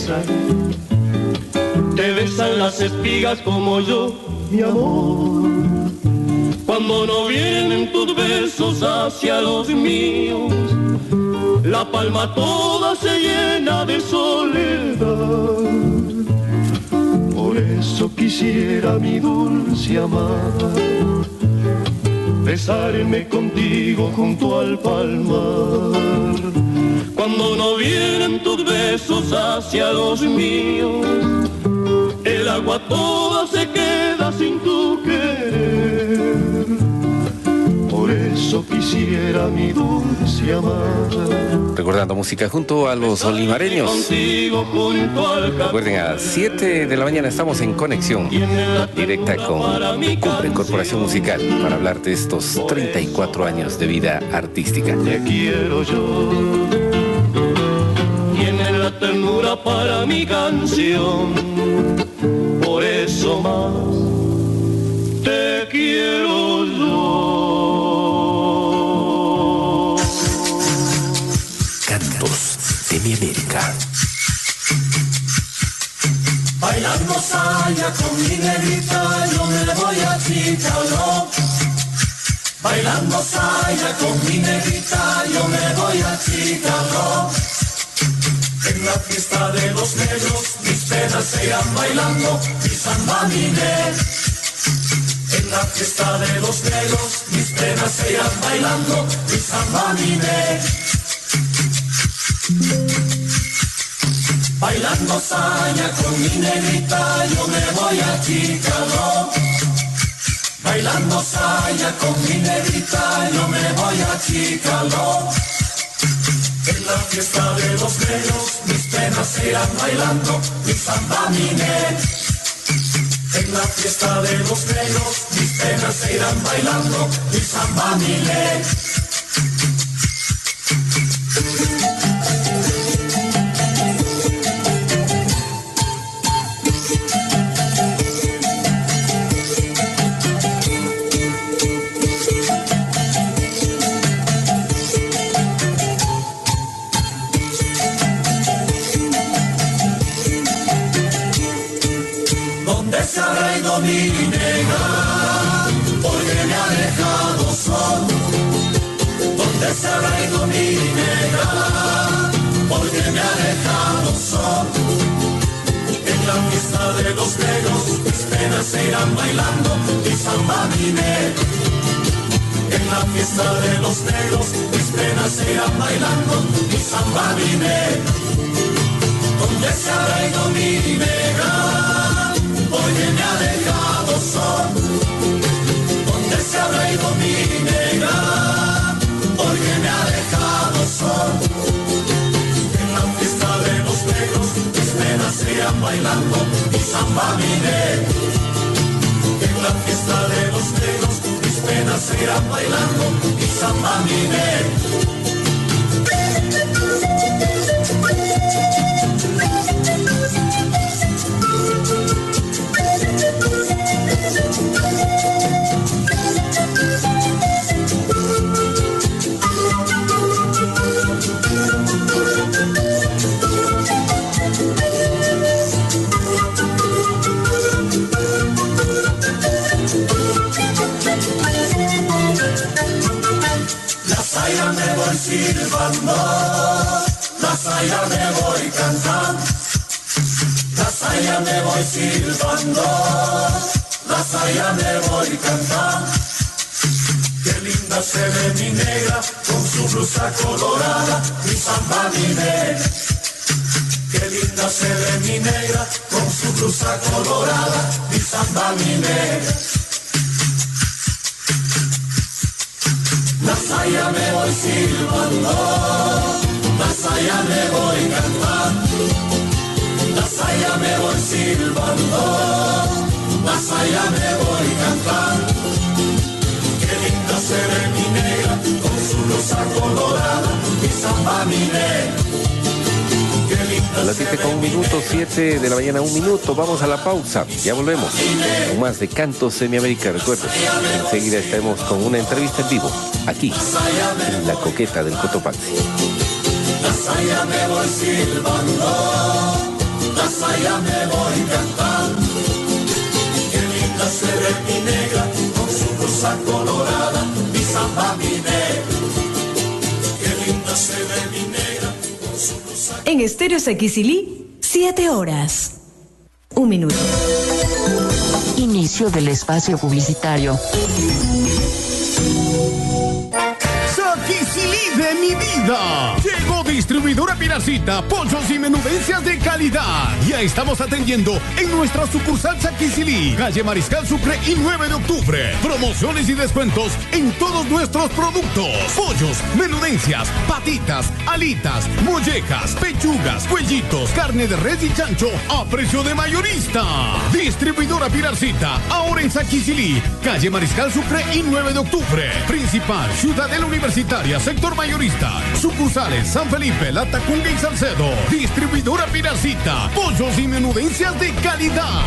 besan las espigas como yo, mi amor. Cuando no vienen tus besos hacia los míos, la palma toda se llena de soledad. Por eso quisiera, mi dulce amada, besarme contigo junto al palmar. Cuando no vienen tus besos hacia los míos, el agua toda se queda sin tu querer. Por eso quisiera, mi dulce amada. Recordando música junto a los olimareños. Recuerden, a las 7 de la mañana estamos en conexión directa con Cumbre Corporación Musical para hablar de estos 34 años de vida artística. Te quiero yo. Tiene la ternura para mi canción, por eso más te quiero yo. Cantos de mi América. Bailando saya con mi negrita, yo me voy a Chicago. Bailando saya con mi negrita, yo me voy a Chicago. En la fiesta de los negros, mis penas se irán bailando mi samba miné. En la fiesta de los negros, mis penas se irán bailando mi samba miné. Bailando saya con mi negrita, yo me voy a Chicago. Bailando saya con mi negrita, yo me voy a Chicago. En la fiesta de los negros, mis penas se irán bailando mi samba miné. En la fiesta de los negros, mis penas se irán bailando mi samba miné. Se habrá ido mi negra, porque me ha dejado solo. ¿Dónde se habrá ido mi negra? Porque me ha dejado solo. En la fiesta de los negros, mis penas se irán bailando mi samba miné. En la fiesta de los negros, mis penas se irán bailando mi samba miné. ¿Dónde se habrá ido mi negros, mis penas se irán bailando mi samba mine. En la fiesta de los negros, mis penas se irán bailando mi samba mine. La saya me voy silbando, la saya me voy cantando, la saya me voy silbando, la saya me voy cantando. Qué linda se ve mi negra con su blusa colorada, mi samba mi negra. Qué linda se ve mi negra con su blusa colorada, mi samba mi negra. La saya me voy silbando, la saya me voy cantando, la saya me voy silbando, la saya me voy cantando. Qué linda se ve mi negra con su blusa colorada, mi samba mi negra. A las 7:01, 7 de la mañana, 1 minuto. Vamos a la pausa. Ya volvemos con más de Canto Semiamérica. Recuerden, enseguida estaremos con una entrevista en vivo, aquí, en La Coqueta del Cotopaxi. La saya me voy silbando, la saya me voy cantando. Qué linda se ve mi negra con su blusa colorada, mi samba mi negra. Qué linda se ve mi negra con su blusa. En Estéreo Saquicilí, 7 horas. 1 minuto. Inicio del espacio publicitario. Saquicilí de mi vida. Llegó Distribuidora Piracita, pollos y menudencias de calidad. Ya estamos atendiendo en nuestra sucursal Saquicilí, calle Mariscal Sucre y 9 de octubre. Promociones y descuentos en todos nuestros productos. Pollos, menudencias, patitas, alitas, mollejas, pechugas, cuellitos, carne de res y chancho a precio de mayorista. Distribuidora Piracita, ahora en Saquicilí, calle Mariscal Sucre y 9 de octubre. Principal, Ciudadela Universitaria, sector mayorista. Sucursales San Felipe, La Tacunga y Salcedo. Distribuidora Piracita, pollos y menudencias de calidad.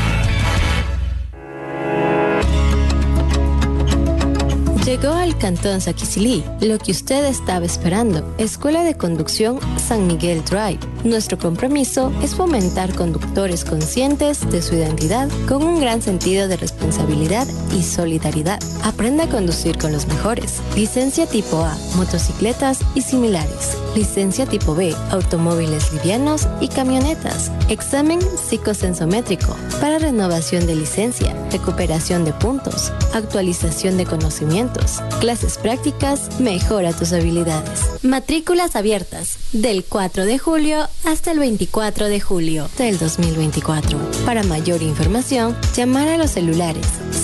Llegó al Cantón Saquicilí lo que usted estaba esperando. Escuela de Conducción San Miguel Drive. Nuestro compromiso es fomentar conductores conscientes de su identidad con un gran sentido de responsabilidad y solidaridad. Aprenda a conducir con los mejores. Licencia tipo A, motocicletas y similares. Licencia tipo B, automóviles livianos y camionetas. Examen psicosensométrico para renovación de licencia, recuperación de puntos, actualización de conocimientos. Clases prácticas, mejora tus habilidades. Matrículas abiertas del 4 de julio hasta el 24 de julio del 2024. Para mayor información, llamar a los celulares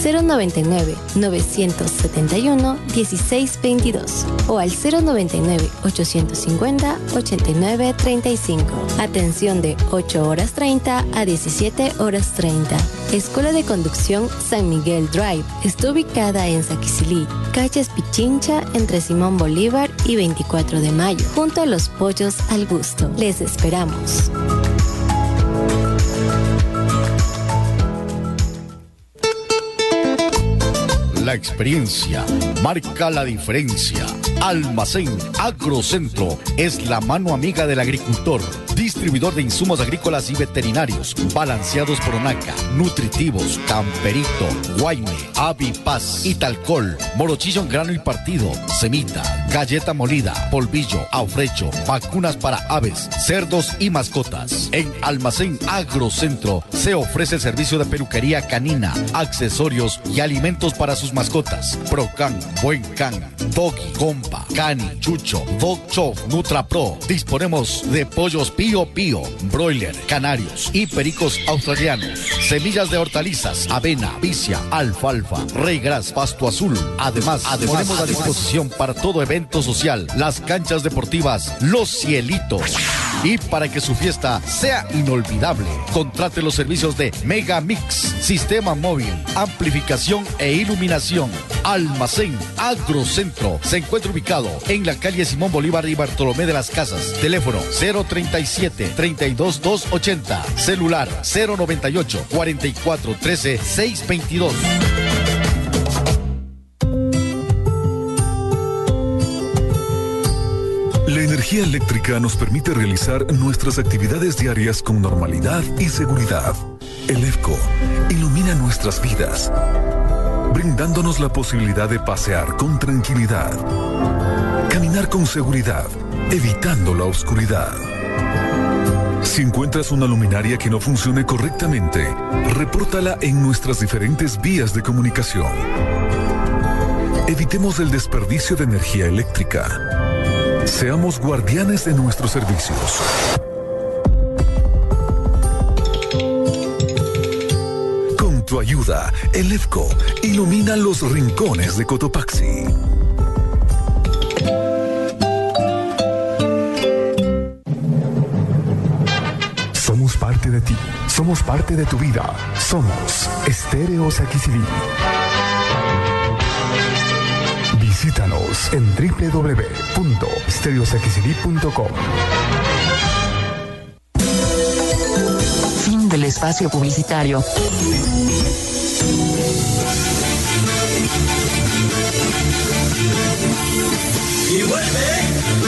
099-971-1622 o al 099-850-8935. Atención de 8 horas 30 a 17 horas 30. Escuela de Conducción San Miguel Drive está ubicada en Saquicilí, calles Pichincha entre Simón Bolívar y 24 de Mayo, junto a los pollos al gusto. Les esperamos. La experiencia marca la diferencia. Almacén Agrocentro es la mano amiga del agricultor. Distribuidor de insumos agrícolas y veterinarios, balanceados por ONACA, nutritivos, Camperito, Guayme, Avipaz, Italcol, morochillo en grano y partido, semita, galleta molida, polvillo, aufrecho, vacunas para aves, cerdos y mascotas. En Almacén Agrocentro se ofrece el servicio de peluquería canina, accesorios y alimentos para sus mascotas. Procan, Buen Can, Doggy, Compa, Cani, Chucho, Dog Chow, Nutra Pro. Disponemos de pollos Pío Pío, broiler, canarios y pericos australianos. Semillas de hortalizas, avena, vicia, alfalfa, reyes, pasto azul. Además, ponemos a disposición para todo evento social las canchas deportivas Los Cielitos. Y para que su fiesta sea inolvidable, contrate los servicios de Mega Mix, sistema móvil, amplificación e iluminación. Almacén Agrocentro se encuentra ubicado en la calle Simón Bolívar y Bartolomé de las Casas. Teléfono 037-32280. Celular 098-4413-622. La energía eléctrica nos permite realizar nuestras actividades diarias con normalidad y seguridad. El EFCO ilumina nuestras vidas, brindándonos la posibilidad de pasear con tranquilidad, caminar con seguridad, evitando la oscuridad. Si encuentras una luminaria que no funcione correctamente, repórtala en nuestras diferentes vías de comunicación. Evitemos el desperdicio de energía eléctrica. Seamos guardianes de nuestros servicios. Con tu ayuda, el EFCO ilumina los rincones de Cotopaxi. Somos parte de ti, somos parte de tu vida. Somos Estéreo Saquicilí. Visítanos en www.stereosaquicilí.com. Fin del espacio publicitario. Y vuelve.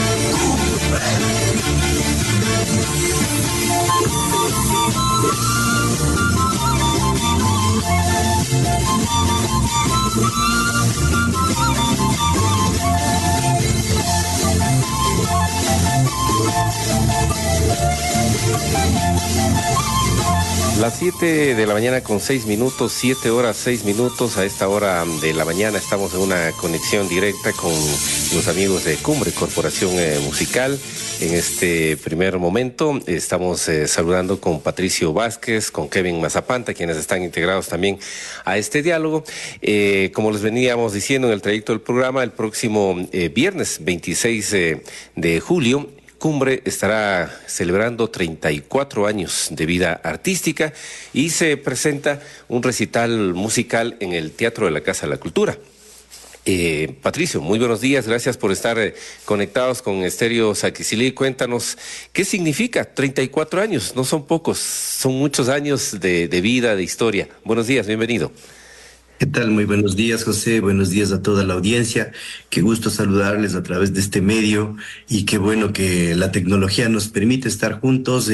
Las 7 de la mañana con 6 minutos, 7 horas 6 minutos. A esta hora de la mañana estamos en una conexión directa con los amigos de Cumbre Corporación Musical. En este primer momento estamos saludando con Patricio Vázquez, con Kevin Mazapanta, quienes están integrados también a este diálogo. Como les veníamos diciendo en el trayecto del programa, el próximo viernes 26 de julio, Cumbre estará celebrando 34 años de vida artística y se presenta un recital musical en el Teatro de la Casa de la Cultura. Patricio, muy buenos días, gracias por estar conectados con Estéreo Saquicilí. Cuéntanos, ¿qué significa 34 años? No son pocos, son muchos años de vida, de historia. Buenos días, bienvenido. ¿Qué tal? Muy buenos días, José. Buenos días a toda la audiencia. Qué gusto saludarles a través de este medio y qué bueno que la tecnología nos permite estar juntos,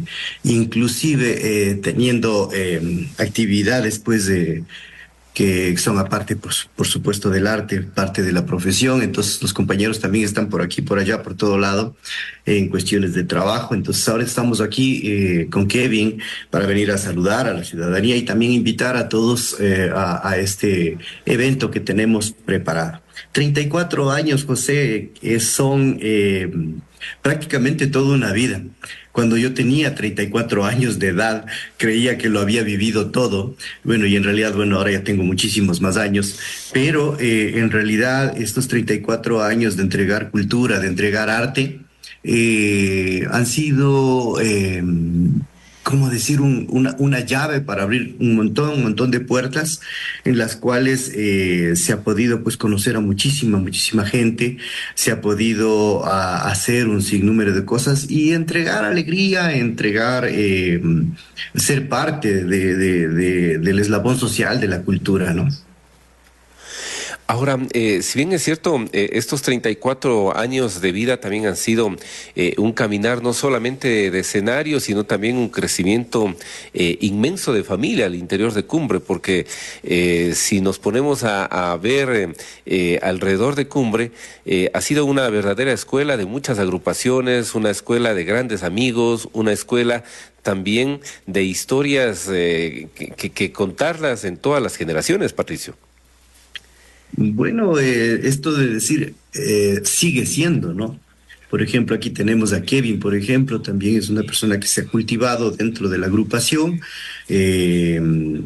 inclusive teniendo actividades pues que son aparte, por supuesto, del arte, parte de la profesión. Entonces los compañeros también están por aquí, por allá, por todo lado, en cuestiones de trabajo. Entonces ahora estamos aquí con Kevin para venir a saludar a la ciudadanía y también invitar a todos a este evento que tenemos preparado. 34 años, José, son prácticamente toda una vida. Cuando yo tenía 34 años de edad, creía que lo había vivido todo. Bueno, y en realidad, ahora ya tengo muchísimos más años, pero en realidad estos 34 años de entregar cultura, de entregar arte, han sido, ¿cómo decir? Una llave para abrir un montón de puertas en las cuales se ha podido pues conocer a muchísima gente, se ha podido hacer un sinnúmero de cosas y entregar alegría, ser parte del eslabón social de la cultura, ¿no? Ahora, si bien es cierto, estos 34 años de vida también han sido un caminar no solamente de escenario, sino también un crecimiento inmenso de familia al interior de Cumbre, porque si nos ponemos a ver alrededor de Cumbre, ha sido una verdadera escuela de muchas agrupaciones, una escuela de grandes amigos, una escuela también de historias que contarlas en todas las generaciones, Patricio. Bueno, esto de decir sigue siendo, ¿no? Por ejemplo, aquí tenemos a Kevin, por ejemplo, también es una persona que se ha cultivado dentro de la agrupación.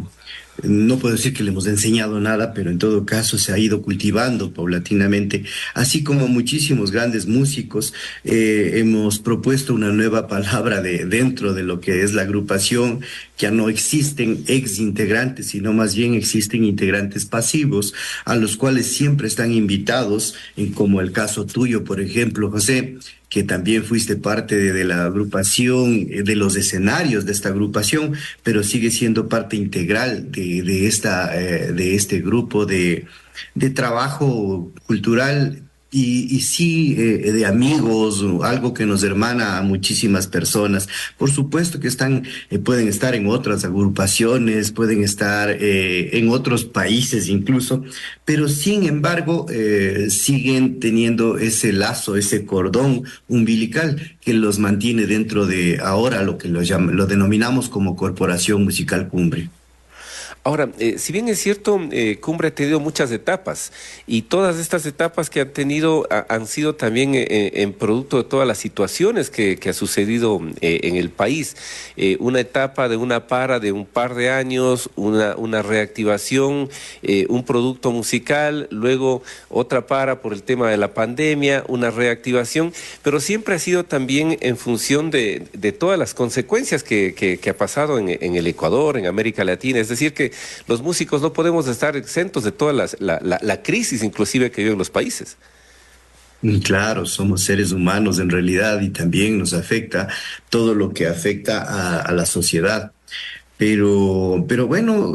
no puedo decir que le hemos enseñado nada, pero en todo caso se ha ido cultivando paulatinamente, así como muchísimos grandes músicos. Hemos propuesto una nueva palabra dentro de lo que es la agrupación. Ya no existen ex integrantes, sino más bien existen integrantes pasivos, a los cuales siempre están invitados, como el caso tuyo, por ejemplo, José, que también fuiste parte de la agrupación, de los escenarios de esta agrupación, pero sigue siendo parte integral de este grupo de trabajo cultural y sí, de amigos, algo que nos hermana a muchísimas personas. Por supuesto que pueden estar en otras agrupaciones, pueden estar en otros países incluso, pero sin embargo siguen teniendo ese lazo, ese cordón umbilical que los mantiene dentro de ahora lo que lo denominamos como Corporación Musical Cumbre. Ahora, si bien es cierto, Cumbre ha tenido muchas etapas y todas estas etapas que han tenido han sido también en producto de todas las situaciones que ha sucedido en el país. Una etapa de una para de un par de años, una reactivación, un producto musical, luego otra para por el tema de la pandemia, una reactivación, pero siempre ha sido también en función de todas las consecuencias que ha pasado en el Ecuador, en América Latina. Es decir, que los músicos no podemos estar exentos de toda la crisis inclusive que viven los países. Claro, somos seres humanos en realidad y también nos afecta todo lo que afecta a la sociedad. Pero bueno,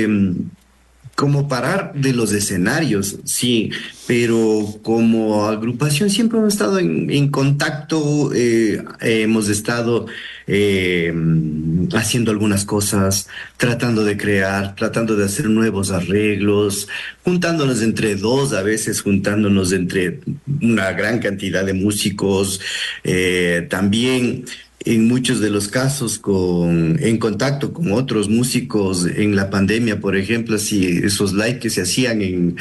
como parar de los escenarios, sí, pero como agrupación siempre hemos estado en contacto, hemos estado haciendo algunas cosas, tratando de crear, tratando de hacer nuevos arreglos, juntándonos entre dos, a veces juntándonos entre una gran cantidad de músicos, también en muchos de los casos en contacto con otros músicos en la pandemia, por ejemplo, si esos live que se hacían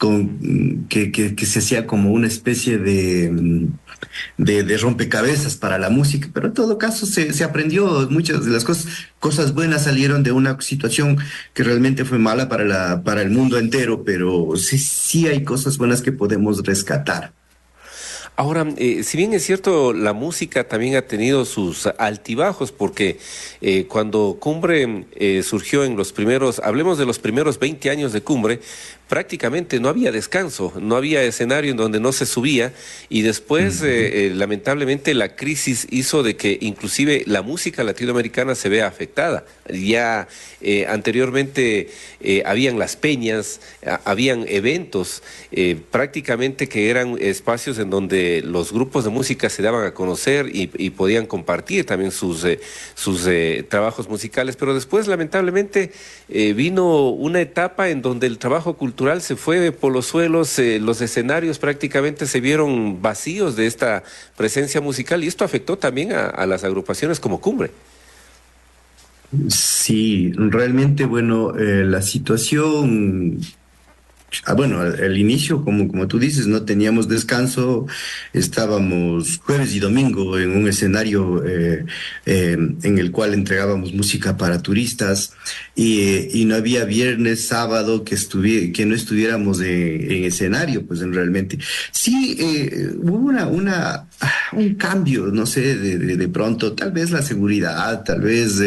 que se hacía como una especie de rompecabezas para la música, pero en todo caso se aprendió. Muchas de las cosas buenas salieron de una situación que realmente fue mala para el mundo entero, pero sí hay cosas buenas que podemos rescatar. Ahora, si bien es cierto, la música también ha tenido sus altibajos, porque cuando Cumbre surgió hablemos de los primeros 20 años de Cumbre, prácticamente no había descanso, no había escenario en donde no se subía, y después lamentablemente la crisis hizo de que inclusive la música latinoamericana se vea afectada. Ya anteriormente habían las peñas, habían eventos prácticamente que eran espacios en donde los grupos de música se daban a conocer y podían compartir también sus trabajos musicales, pero después lamentablemente vino una etapa en donde el trabajo cultural se fue por los suelos, los escenarios prácticamente se vieron vacíos de esta presencia musical, y esto afectó también a las agrupaciones como Cumbre. Sí, realmente, bueno, la situación... Bueno, al inicio, como tú dices, no teníamos descanso, estábamos jueves y domingo en un escenario en el cual entregábamos música para turistas y no había viernes, sábado que no estuviéramos en escenario, pues realmente. Sí, hubo un cambio, no sé, de pronto, tal vez la seguridad, tal vez...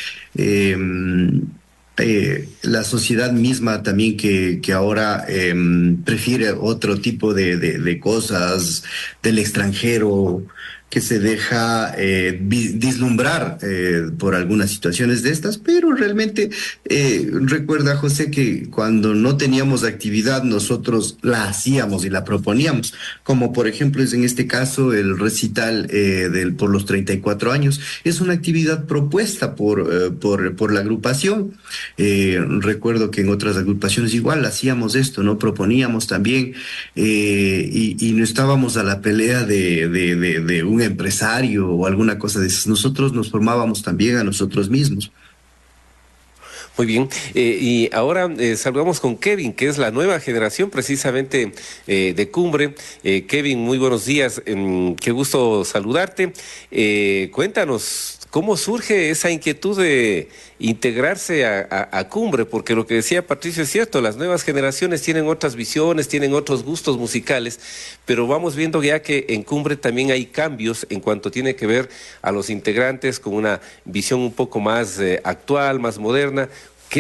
la sociedad misma también que ahora prefiere otro tipo de cosas del extranjero, que se deja vislumbrar por algunas situaciones de estas, pero realmente recuerda, José, que cuando no teníamos actividad nosotros la hacíamos y la proponíamos, como por ejemplo es en este caso el recital por los 34 años, es una actividad propuesta por la agrupación. Recuerdo que en otras agrupaciones igual hacíamos esto, ¿no? Proponíamos también y no estábamos a la pelea de un empresario o alguna cosa de esas. Nosotros nos formábamos también a nosotros mismos. Muy bien, y ahora saludamos con Kevin, que es la nueva generación precisamente de Cumbre. Kevin, muy buenos días, qué gusto saludarte. Cuéntanos, ¿cómo surge esa inquietud de integrarse a Cumbre? Porque lo que decía Patricio es cierto, las nuevas generaciones tienen otras visiones, tienen otros gustos musicales, pero vamos viendo ya que en Cumbre también hay cambios en cuanto tiene que ver a los integrantes con una visión un poco más actual, más moderna. ¿Qué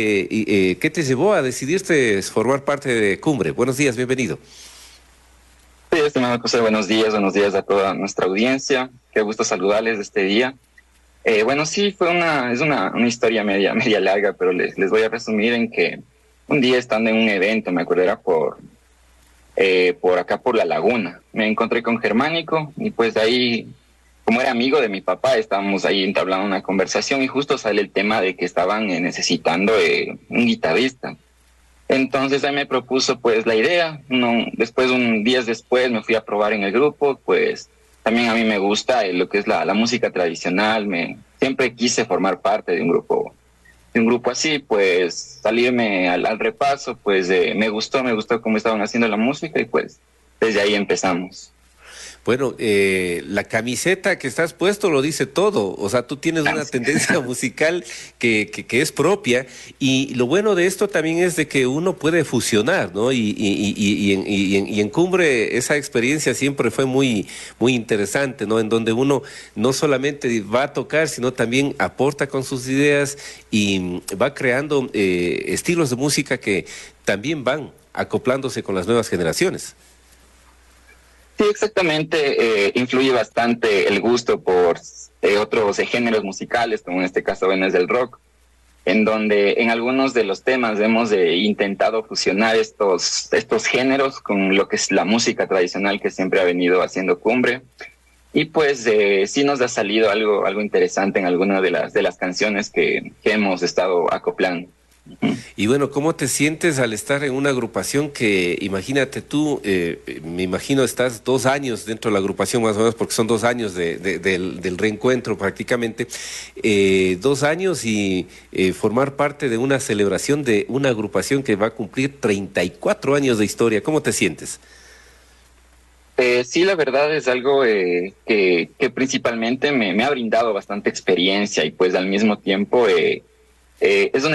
te llevó a decidirte formar parte de Cumbre? Buenos días, bienvenido. Sí, estimado José, buenos días a toda nuestra audiencia. Qué gusto saludarles este día. Bueno, sí, es una historia media larga, pero les voy a resumir en que un día estando en un evento, me acuerdo era por acá por La Laguna, me encontré con Germánico y pues de ahí, como era amigo de mi papá, estábamos ahí entablando una conversación y justo sale el tema de que estaban necesitando un guitarrista. Entonces ahí me propuso pues la idea, días después me fui a probar en el grupo, pues también a mí me gusta lo que es la música tradicional, siempre quise formar parte de un grupo así, pues salirme al repaso, pues me gustó cómo estaban haciendo la música y pues desde ahí empezamos. Bueno, la camiseta que estás puesto lo dice todo, o sea, tú tienes una tendencia musical que es propia, y lo bueno de esto también es de que uno puede fusionar, ¿no? Y en Cumbre esa experiencia siempre fue muy interesante, ¿no? En donde uno no solamente va a tocar, sino también aporta con sus ideas y va creando estilos de música que también van acoplándose con las nuevas generaciones. Sí, exactamente. Influye bastante el gusto por otros géneros musicales, como en este caso es del rock, en donde en algunos de los temas hemos intentado fusionar estos géneros con lo que es la música tradicional que siempre ha venido haciendo Cumbre. Y pues sí nos ha salido algo interesante en algunas de las canciones que hemos estado acoplando. Y bueno, ¿cómo te sientes al estar en una agrupación que, imagínate tú, me imagino estás 2 años dentro de la agrupación más o menos, porque son 2 años del reencuentro prácticamente, 2 años y formar parte de una celebración de una agrupación que va a cumplir 34 años de historia? ¿Cómo te sientes? Sí, la verdad es algo que principalmente me ha brindado bastante experiencia y pues al mismo tiempo es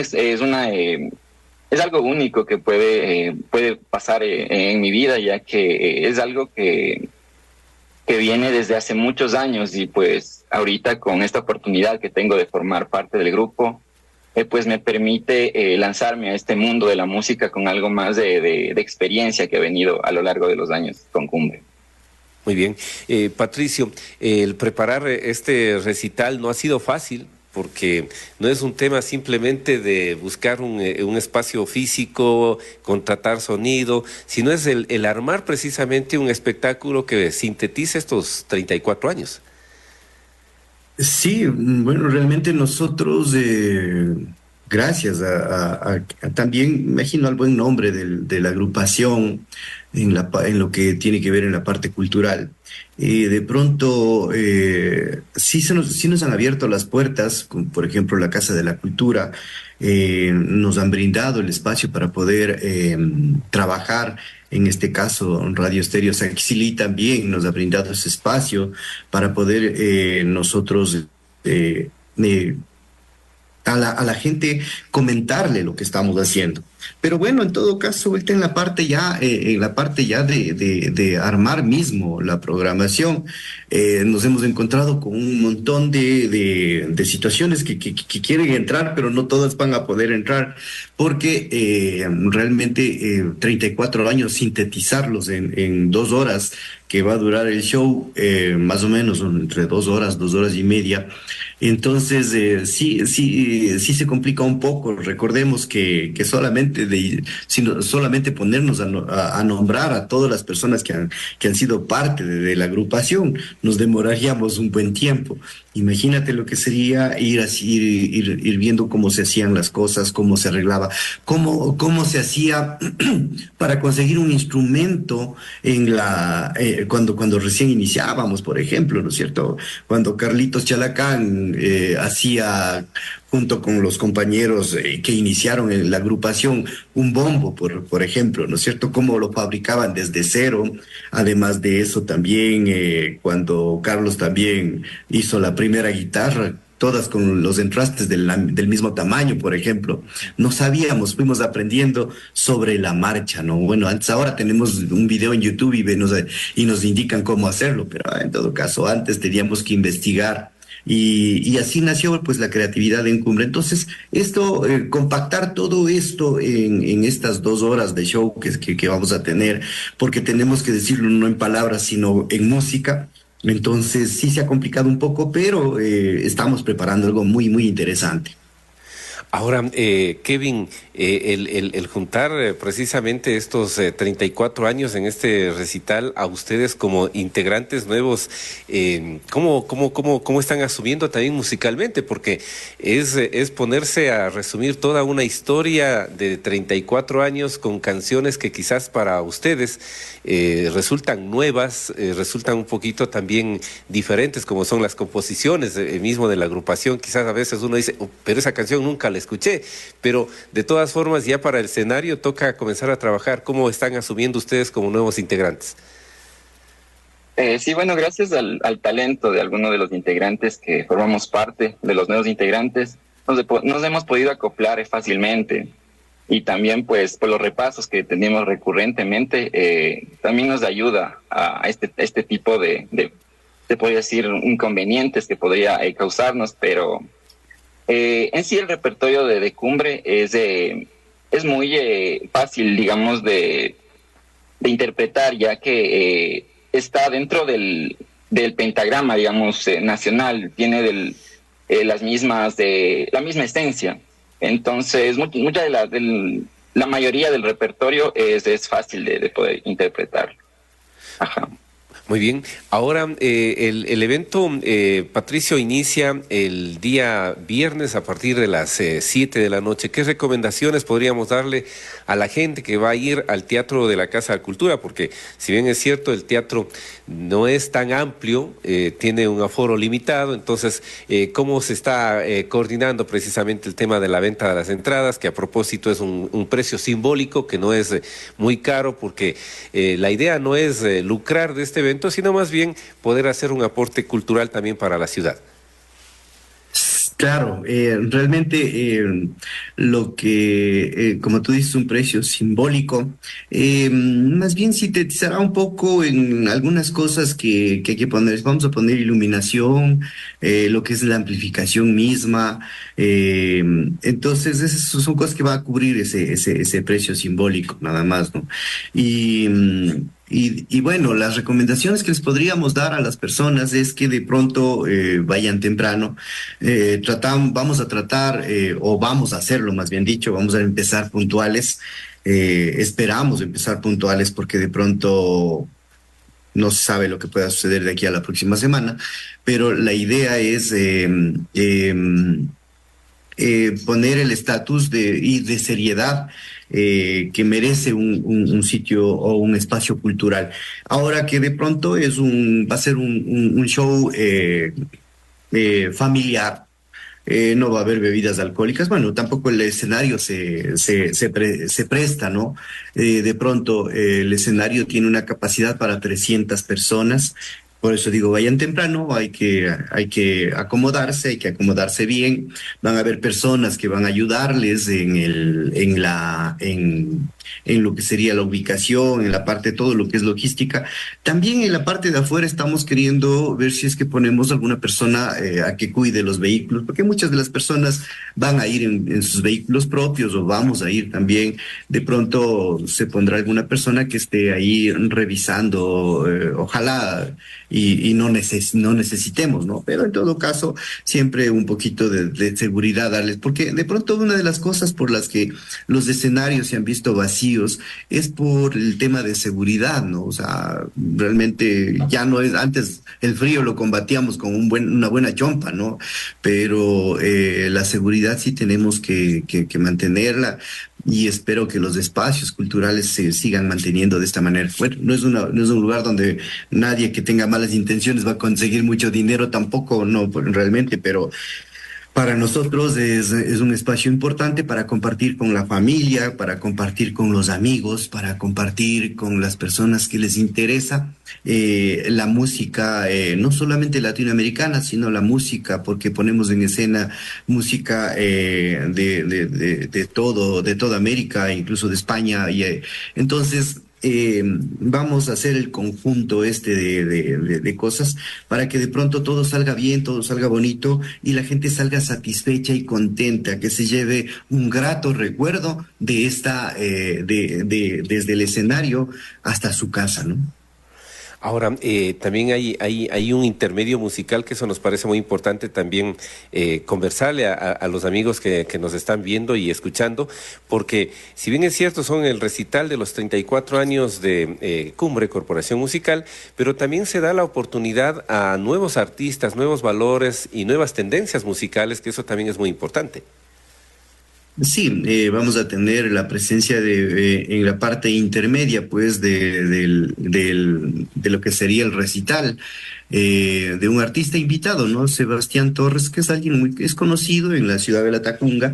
algo único que puede pasar en mi vida, ya que es algo que viene desde hace muchos años y pues ahorita con esta oportunidad que tengo de formar parte del grupo, pues me permite lanzarme a este mundo de la música con algo más de experiencia que he venido a lo largo de los años con Cumbre. Muy bien. Patricio, el preparar este recital no ha sido fácil, porque no es un tema simplemente de buscar un espacio físico, contratar sonido, sino es el armar precisamente un espectáculo que sintetice estos 34 años. Sí, bueno, realmente nosotros, gracias a también, imagino, al buen nombre de la agrupación en lo que tiene que ver en la parte cultural, de pronto sí nos han abierto las puertas, como por ejemplo la Casa de la Cultura, nos han brindado el espacio para poder trabajar. En este caso, Radio Estéreo Saquicilí también nos ha brindado ese espacio para poder nosotros a la gente comentarle lo que estamos haciendo. Pero bueno, en todo caso, ahorita en la parte ya de armar mismo la programación, nos hemos encontrado con un montón de situaciones que quieren entrar, pero no todas van a poder entrar, porque realmente 34 años, sintetizarlos en 2 horas, que va a durar el show, más o menos entre 2 horas y media. Entonces, sí se complica un poco. Recordemos que solamente ponernos a nombrar a todas las personas que han sido parte de la agrupación, nos demoraríamos un buen tiempo. Imagínate lo que sería ir viendo cómo se hacían las cosas, cómo se arreglaba, cómo se hacía para conseguir un instrumento cuando recién iniciábamos, por ejemplo, ¿no es cierto? Cuando Carlitos Chalacán hacía junto con los compañeros que iniciaron en la agrupación, un bombo, por ejemplo, ¿no es cierto? Cómo lo fabricaban desde cero. Además de eso, también cuando Carlos también hizo la primera guitarra, todas con los entrastes del mismo tamaño, por ejemplo. No sabíamos, fuimos aprendiendo sobre la marcha, ¿no? Bueno, ahora tenemos un video en YouTube y nos indican cómo hacerlo, pero en todo caso, antes teníamos que investigar. Y así nació pues la creatividad en Cumbre. Entonces, compactar todo esto en estas 2 horas de show que vamos a tener, porque tenemos que decirlo no en palabras, sino en música. Entonces, sí se ha complicado un poco, pero estamos preparando algo muy, muy interesante. Ahora, Kevin, el juntar precisamente estos 34 años en este recital a ustedes como integrantes nuevos, ¿cómo están asumiendo también musicalmente? Porque es ponerse a resumir toda una historia de 34 años con canciones que quizás para ustedes resultan nuevas, resultan un poquito también diferentes, como son las composiciones mismo de la agrupación. Quizás a veces uno dice, pero esa canción nunca la escuché, pero de todas formas ya para el escenario toca comenzar a trabajar. ¿Cómo están asumiendo ustedes como nuevos integrantes? Sí, bueno, gracias al talento de algunos de los integrantes que formamos parte de los nuevos integrantes, nos hemos podido acoplar fácilmente. Y también pues por los repasos que tenemos recurrentemente, también nos ayuda a este tipo de podría decir, inconvenientes que podría causarnos, pero en sí el repertorio de Cumbre es muy fácil, digamos, de interpretar, ya que está dentro del pentagrama, digamos, nacional, tiene la misma esencia. Entonces, mucha de la mayoría del repertorio es fácil de poder interpretar. Ajá. Muy bien. Ahora, el evento, Patricio, inicia el día viernes a partir de las 7 de la noche. ¿Qué recomendaciones podríamos darle a la gente que va a ir al Teatro de la Casa de Cultura? Porque si bien es cierto, el teatro no es tan amplio, tiene un aforo limitado. Entonces, ¿cómo se está coordinando precisamente el tema de la venta de las entradas? Que a propósito es un precio simbólico, que no es muy caro, porque la idea no es lucrar de este evento, sino más bien poder hacer un aporte cultural también para la ciudad. Claro, realmente lo que, como tú dices, un precio simbólico, más bien sintetizará un poco en algunas cosas que hay que poner. Vamos a poner iluminación, lo que es la amplificación misma. Entonces, esas son cosas que va a cubrir ese precio simbólico, nada más, ¿no? Y bueno, las recomendaciones que les podríamos dar a las personas es que de pronto vayan temprano. Vamos a tratar, o vamos a hacerlo más bien dicho, vamos a empezar puntuales. Esperamos empezar puntuales porque de pronto no se sabe lo que pueda suceder de aquí a la próxima semana, pero la idea es poner el estatus de seriedad que merece un sitio o un espacio cultural. Ahora que de pronto va a ser un show familiar, no va a haber bebidas alcohólicas, bueno, tampoco el escenario se presta, ¿no? De pronto el escenario tiene una capacidad para 300 personas. Por eso digo, vayan temprano, hay que acomodarse bien. Van a haber personas que van a ayudarles en lo que sería la ubicación, en la parte de todo lo que es logística. También en la parte de afuera estamos queriendo ver si es que ponemos alguna persona a que cuide los vehículos, porque muchas de las personas van a ir en sus vehículos propios, o vamos a ir también. De pronto se pondrá alguna persona que esté ahí revisando, ojalá y no necesitemos, ¿no? Pero en todo caso, siempre un poquito de seguridad darles, porque de pronto una de las cosas por las que los escenarios se han visto vacíos es por el tema de seguridad, ¿no? O sea, realmente ya no es, antes el frío lo combatíamos con una buena chompa, ¿no? Pero la seguridad sí tenemos que mantenerla, y espero que los espacios culturales se sigan manteniendo de esta manera. Bueno, no es un lugar donde nadie que tenga malas intenciones va a conseguir mucho dinero, tampoco, no, realmente, pero Para nosotros es un espacio importante para compartir con la familia, para compartir con los amigos, para compartir con las personas que les interesa la música, no solamente latinoamericana, sino la música, porque ponemos en escena música de toda América, incluso de España. Entonces, vamos a hacer el conjunto de cosas para que de pronto todo salga bien, todo salga bonito y la gente salga satisfecha y contenta, que se lleve un grato recuerdo de desde el escenario hasta su casa, ¿no? Ahora, también hay un intermedio musical que eso nos parece muy importante también conversarle a los amigos que nos están viendo y escuchando, porque si bien es cierto son el recital de los 34 años de Cumbre Corporación Musical, pero también se da la oportunidad a nuevos artistas, nuevos valores y nuevas tendencias musicales, que eso también es muy importante. Sí, vamos a tener la presencia en la parte intermedia, pues, de lo que sería el recital de un artista invitado, ¿no? Sebastián Torres, que es alguien es conocido en la ciudad de La Tacunga,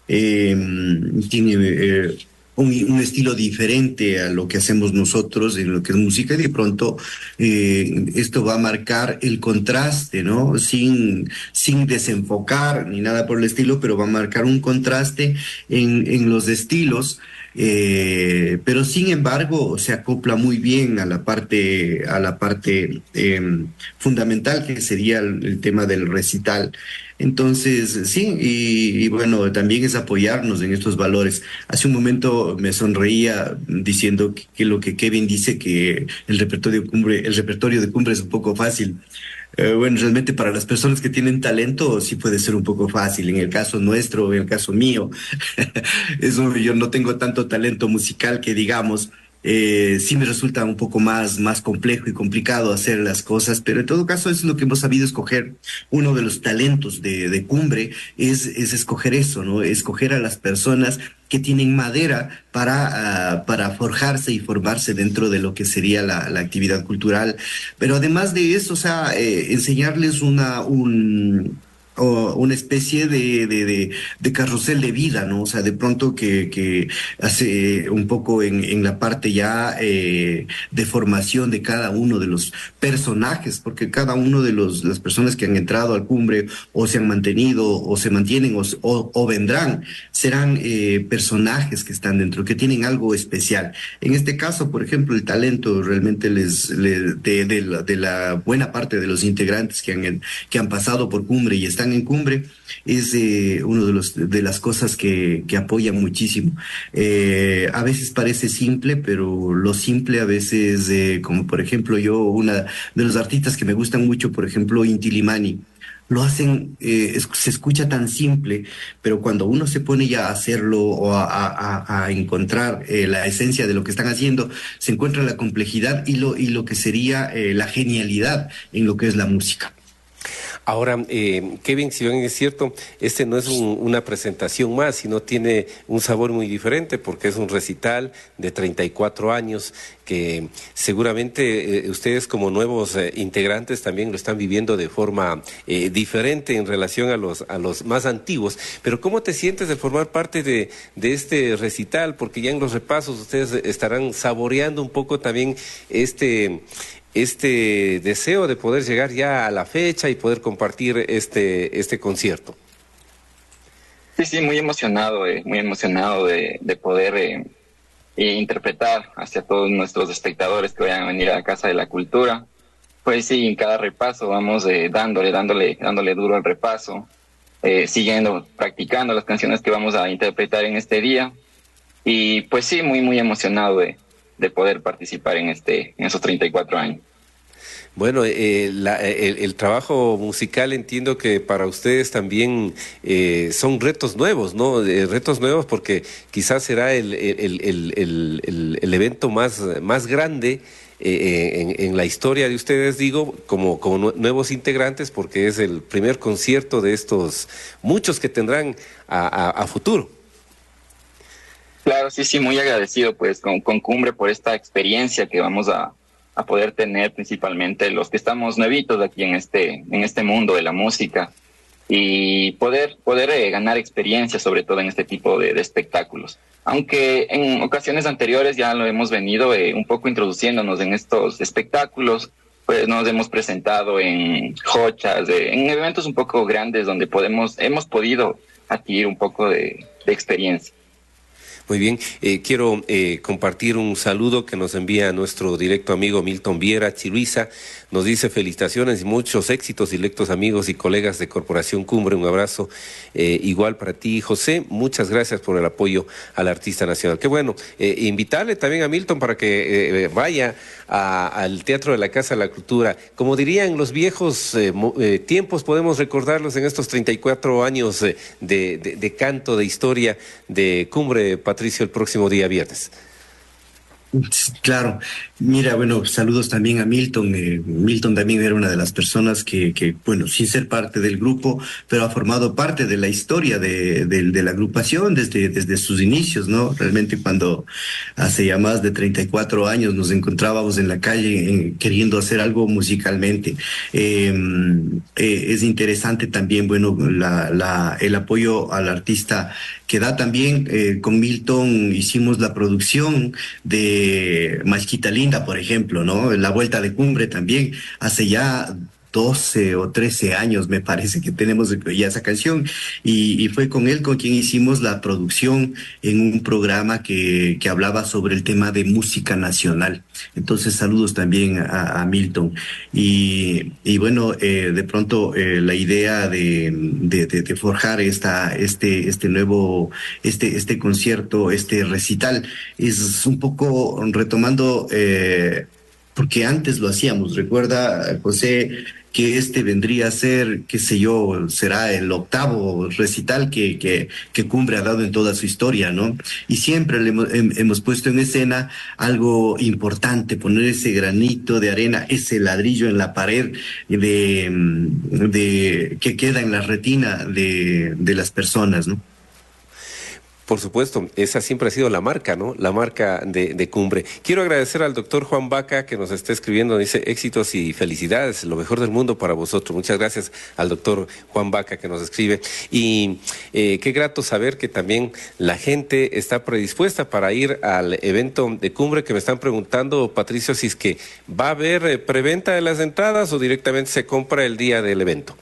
tiene un estilo diferente a lo que hacemos nosotros en lo que es música, y de pronto esto va a marcar el contraste, ¿no? Sin desenfocar ni nada por el estilo, pero va a marcar un contraste en los estilos, pero sin embargo se acopla muy bien a la parte fundamental, que sería el tema del recital. Entonces, sí, y bueno, también es apoyarnos en estos valores. Hace un momento me sonreía diciendo que lo que Kevin dice, que el repertorio de Cumbre es un poco fácil. Bueno, realmente para las personas que tienen talento sí puede ser un poco fácil. En el caso nuestro, en el caso mío, yo no tengo tanto talento musical que digamos. Sí me resulta un poco más complejo y complicado hacer las cosas, pero en todo caso es lo que hemos sabido escoger. Uno de los talentos de Cumbre es escoger eso, ¿no? Escoger a las personas que tienen madera para forjarse y formarse dentro de lo que sería la actividad cultural. Pero además de eso, o sea, enseñarles una especie de carrusel de vida, ¿no? O sea, de pronto que hace un poco en la parte ya de formación de cada uno de los personajes, porque cada uno de las personas que han entrado al Cumbre o se han mantenido o se mantienen o vendrán, serán personajes que están dentro, que tienen algo especial. En este caso, por ejemplo, el talento realmente de la buena parte de los integrantes que han pasado por Cumbre y están en Cumbre, es uno de las cosas que apoyan muchísimo. A veces parece simple, pero lo simple a veces, como por ejemplo una de los artistas que me gustan mucho, por ejemplo, Inti Illimani, lo hacen, se escucha tan simple, pero cuando uno se pone ya a hacerlo o a encontrar la esencia de lo que están haciendo, se encuentra la complejidad y lo que sería la genialidad en lo que es la música. Ahora, Kevin, si bien es cierto, este no es una presentación más, sino tiene un sabor muy diferente, porque es un recital de 34 años que seguramente ustedes como nuevos integrantes también lo están viviendo de forma diferente en relación a los más antiguos. Pero ¿cómo te sientes de formar parte de este recital? Porque ya en los repasos ustedes estarán saboreando un poco también este deseo de poder llegar ya a la fecha y poder compartir este concierto. Sí, muy emocionado de poder interpretar hacia todos nuestros espectadores que vayan a venir a la Casa de la Cultura. Pues sí, en cada repaso vamos dándole duro al repaso, siguiendo, practicando las canciones que vamos a interpretar en este día. Y pues sí, muy emocionado de poder participar en esos 34 años. Bueno, el trabajo musical entiendo que para ustedes también son retos nuevos, ¿no? Retos nuevos porque quizás será el evento más grande en la historia de ustedes, digo, como nuevos integrantes, porque es el primer concierto de estos muchos que tendrán a futuro. Claro, sí, muy agradecido pues con Cumbre por esta experiencia que vamos a poder tener, principalmente los que estamos nuevitos aquí en este mundo de la música. y poder ganar experiencia, sobre todo en este tipo de espectáculos. Aunque en ocasiones anteriores ya lo hemos venido un poco introduciéndonos en estos espectáculos, pues nos hemos presentado en jochas, en eventos un poco grandes donde hemos podido adquirir un poco de experiencia. Muy bien, quiero compartir un saludo que nos envía nuestro directo amigo Milton Viera Chiluiza. Nos dice felicitaciones y muchos éxitos, directos amigos y colegas de Corporación Cumbre. Un abrazo igual para ti, José. Muchas gracias por el apoyo al artista nacional. Qué bueno, invitarle también a Milton para que vaya al Teatro de la Casa de la Cultura. Como dirían los viejos tiempos, podemos recordarlos en estos 34 años de canto, de historia de Cumbre, Patricio, el próximo día viernes. Claro, mira, bueno, saludos también a Milton. Milton también era una de las personas que, bueno, sin ser parte del grupo, pero ha formado parte de la historia de la agrupación desde sus inicios, ¿no? Realmente cuando hace ya más de 34 años nos encontrábamos en la calle queriendo hacer algo musicalmente. Es interesante también, bueno, el apoyo al artista que da también. Con Milton hicimos la producción de Masquita Linda, por ejemplo, ¿no? La Vuelta de Cumbre también, hace ya 12 o 13 años me parece que tenemos ya esa canción, y fue con él con quien hicimos la producción en un programa que hablaba sobre el tema de música nacional. Entonces saludos también a Milton. Y bueno, de pronto la idea de forjar este nuevo concierto, este recital, es un poco retomando, porque antes lo hacíamos. Recuerda, José, que vendría a ser, qué sé yo, será el 8º recital que Cumbre ha dado en toda su historia, ¿no? Y siempre hemos puesto en escena algo importante, poner ese granito de arena, ese ladrillo en la pared que queda en la retina de las personas, ¿no? Por supuesto, esa siempre ha sido la marca, ¿no? La marca de Cumbre. Quiero agradecer al doctor Juan Vaca que nos está escribiendo, dice éxitos y felicidades, lo mejor del mundo para vosotros. Muchas gracias al doctor Juan Vaca que nos escribe. Y qué grato saber que también la gente está predispuesta para ir al evento de Cumbre, que me están preguntando, Patricio, si es que va a haber preventa de las entradas o directamente se compra el día del evento.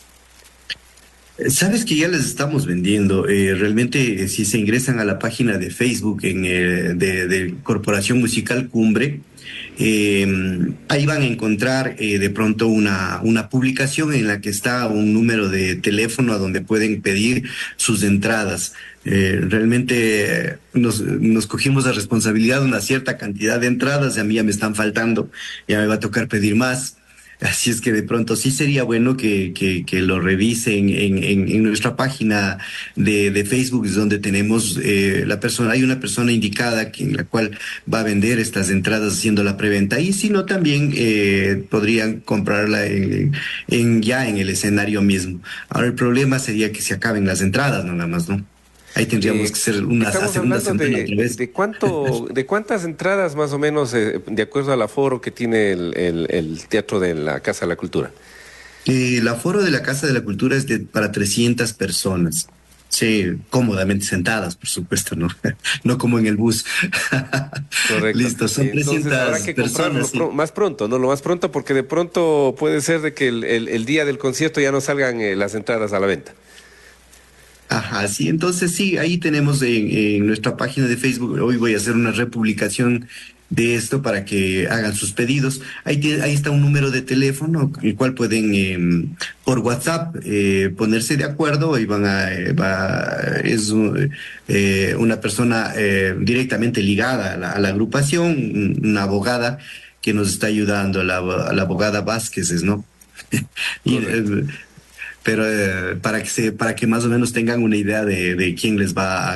Sabes que ya les estamos vendiendo. Realmente, si se ingresan a la página de Facebook de Corporación Musical Cumbre, ahí van a encontrar de pronto una publicación en la que está un número de teléfono a donde pueden pedir sus entradas. Realmente nos cogimos la responsabilidad de una cierta cantidad de entradas y a mí ya me están faltando, ya me va a tocar pedir más. Así es que de pronto sí sería bueno que lo revisen en nuestra página de Facebook, es donde tenemos hay una persona indicada en la cual va a vender estas entradas haciendo la preventa, y si no también podrían comprarla ya en el escenario mismo. Ahora el problema sería que se acaben las entradas, no nada más, ¿no? Ahí tendríamos que hacer una segunda semana otra vez. ¿De cuántas entradas más o menos, de acuerdo al aforo que tiene el Teatro de la Casa de la Cultura? El aforo de la Casa de la Cultura es para 300 personas. Sí, cómodamente sentadas, por supuesto, ¿no? No como en el bus. Correcto. Listo, son 300 habrá que personas. Más pronto, ¿no? Lo más pronto, porque de pronto puede ser de que el día del concierto ya no salgan las entradas a la venta. Ajá, sí, entonces sí, ahí tenemos en nuestra página de Facebook, hoy voy a hacer una republicación de esto para que hagan sus pedidos. Ahí está un número de teléfono, el cual pueden por WhatsApp ponerse de acuerdo, y es una persona directamente ligada a la agrupación, una abogada que nos está ayudando, la abogada Vázquez, ¿no? Pero para que más o menos tengan una idea de quién les va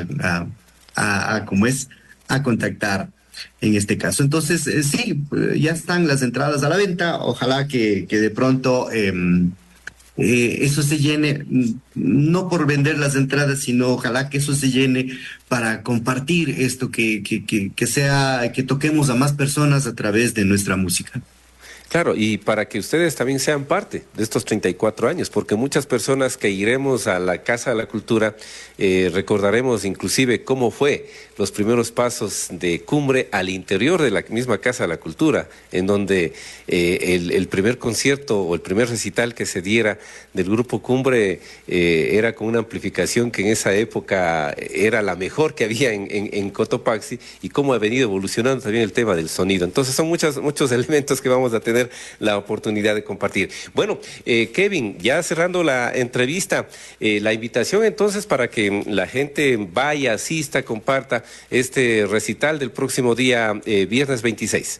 a contactar en este caso. Entonces, sí, ya están las entradas a la venta. Ojalá que de pronto eso se llene, no por vender las entradas, sino ojalá que eso se llene para compartir esto, que toquemos a más personas a través de nuestra música. Claro, y para que ustedes también sean parte de estos 34 años, porque muchas personas que iremos a la Casa de la Cultura recordaremos inclusive cómo fue los primeros pasos de Cumbre al interior de la misma Casa de la Cultura, en donde el primer concierto o el primer recital que se diera del Grupo Cumbre era con una amplificación que en esa época era la mejor que había en Cotopaxi, y cómo ha venido evolucionando también el tema del sonido. Entonces son muchos elementos que vamos a tener la oportunidad de compartir. Bueno, Kevin, ya cerrando la entrevista, la invitación entonces para que la gente vaya, asista, comparta este recital del próximo día, viernes 26.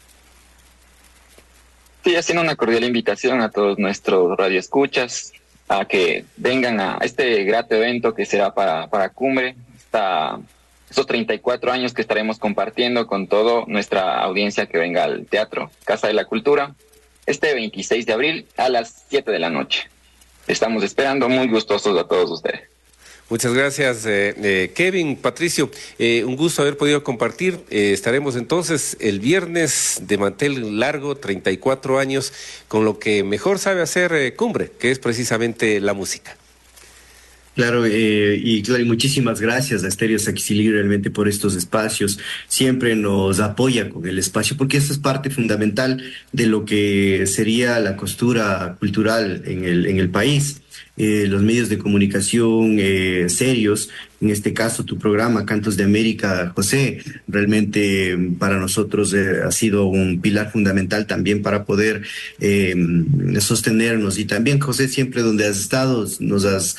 Sí, haciendo una cordial invitación a todos nuestros radioescuchas a que vengan a este grato evento que será para Cumbre, estos 34 años que estaremos compartiendo con toda nuestra audiencia que venga al Teatro Casa de la Cultura, este 26 de abril a las 7 de la noche. Estamos esperando, muy gustosos a todos ustedes. Muchas gracias, Kevin, Patricio. Un gusto haber podido compartir. Estaremos entonces el viernes de mantel largo, 34 años, con lo que mejor sabe hacer Cumbre, que es precisamente la música. Claro, y muchísimas gracias a Estéreo Saquicilí realmente por estos espacios. Siempre nos apoya con el espacio, porque esto es parte fundamental de lo que sería la costura cultural en el país. Los medios de comunicación serios, en este caso tu programa Cantos de América, José, realmente para nosotros ha sido un pilar fundamental también para poder sostenernos. Y también, José, siempre donde has estado nos has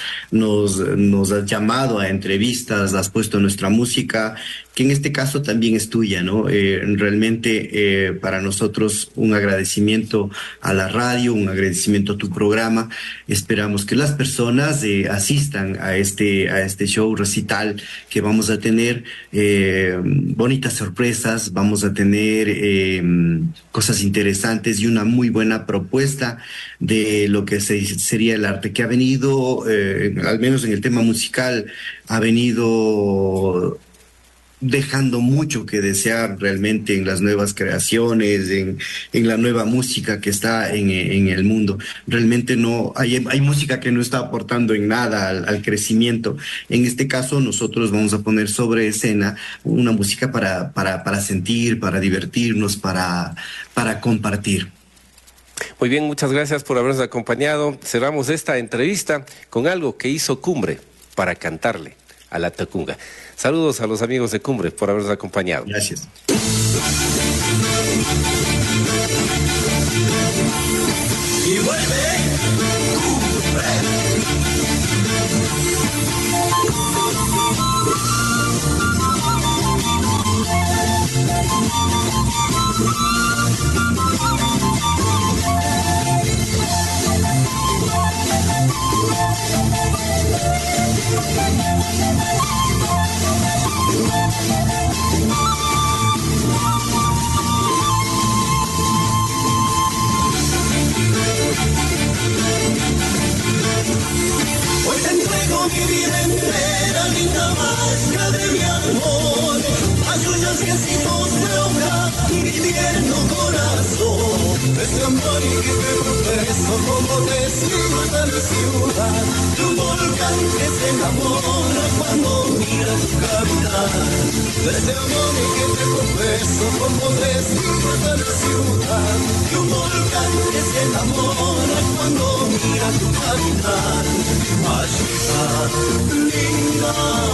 llamado a entrevistas, has puesto nuestra música, que en este caso también es tuya, ¿no? Realmente para nosotros un agradecimiento a la radio, un agradecimiento a tu programa. Esperamos que las personas asistan a este show recital que vamos a tener, bonitas sorpresas, vamos a tener cosas interesantes y una muy buena propuesta de lo que sería el arte que ha venido, al menos en el tema musical, ha venido dejando mucho que desear realmente en las nuevas creaciones, en la nueva música que está en el mundo. Realmente no hay música que no está aportando en nada al crecimiento. En este caso nosotros vamos a poner sobre escena una música para sentir, para divertirnos, para compartir. Muy bien, muchas gracias por habernos acompañado. Cerramos esta entrevista con algo que hizo Cumbre para cantarle a la Tacunga. Saludos a los amigos de Cumbre por habernos acompañado. Gracias. Y vuelve hoy te entrego mi vida entera, linda marca de mi amor, a suyos piecitos de obra, mi tierno corazón, este amor y que te profeso como testigo de mi ciudad, de un volcán que se enamora cuando mira tu caminar, este amor y que te profeso como testigo de mi ciudad, de un volcán que se enamora cuando mira tu caminar. Chica linda,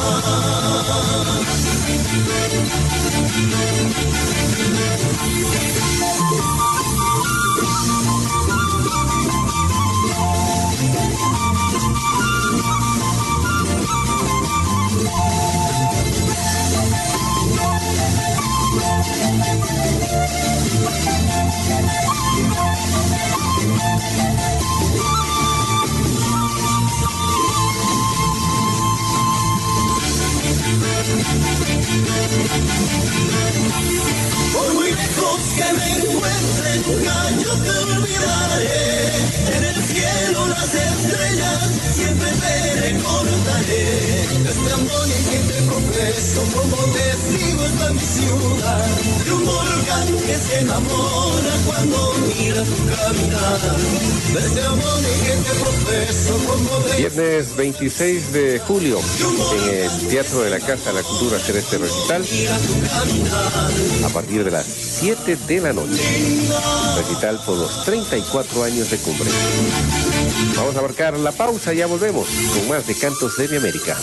por muy lejos que me encuentre, nunca yo te olvidaré. En el cielo las estrellas siempre te recordaré. Este amor y que te profeso como testigo está mi ciudad, de un volcán que se enamora cuando mira tu caminar. De ese amor que te profeso con modestia. Viernes 26 de julio, en el Teatro de la Casa de la Cultura será este recital a partir de las 7 de la noche. Recital por los 34 años de Cumbre. Vamos a marcar la pausa, ya volvemos con más de Cantos de mi América.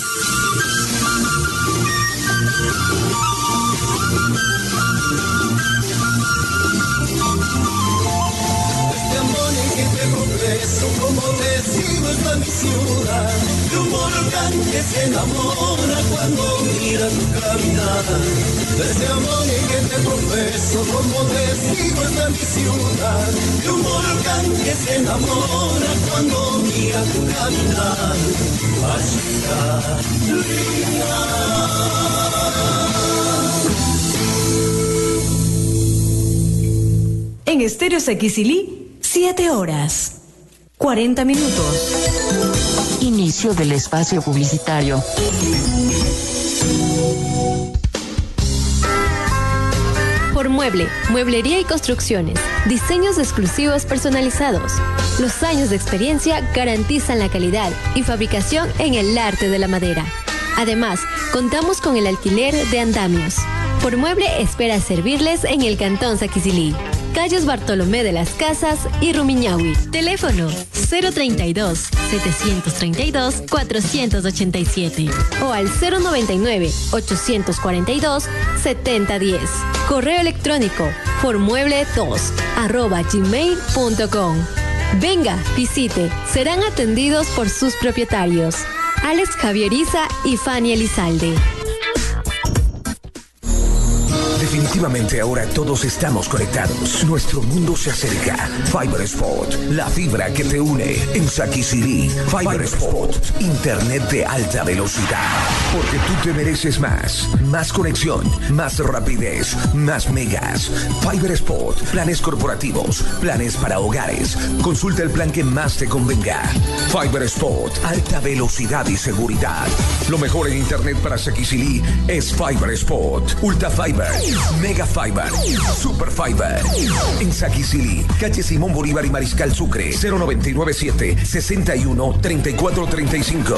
Como testigo está mi ciudad, de un volcán que se enamora cuando mira tu caminar. De ese amor que te profeso, como testigo está mi ciudad, de un volcán que se enamora cuando mira tu caminar. Machita linda. En Estéreo Saquicilí, 7 horas. 40 minutos. Inicio del espacio publicitario. Por Mueble, mueblería y construcciones, diseños exclusivos personalizados. Los años de experiencia garantizan la calidad y fabricación en el arte de la madera. Además, contamos con el alquiler de andamios. Por Mueble espera servirles en el Cantón Saquicilí. Calles Bartolomé de las Casas y Rumiñahui. Teléfono 032-732-487 o al 099-842-7010. Correo electrónico formueble2@gmail.com. Venga, visite. Serán atendidos por sus propietarios, Alex Javieriza y Fanny Elizalde. Definitivamente ahora todos estamos conectados. Nuestro mundo se acerca. Fiber Sport, la fibra que te une. En Saquicilí, Fiber Sport, internet de alta velocidad. Porque tú te mereces más. Más conexión, más rapidez, más megas. Fiber Sport, planes corporativos, planes para hogares. Consulta el plan que más te convenga. Fiber Sport, alta velocidad y seguridad. Lo mejor en internet para Saquicilí es Fiber Sport. Ultra Fiber, Mega Fiber, Super Fiber. En Saquicilí, calle Simón Bolívar y Mariscal Sucre, 0997-61-3435,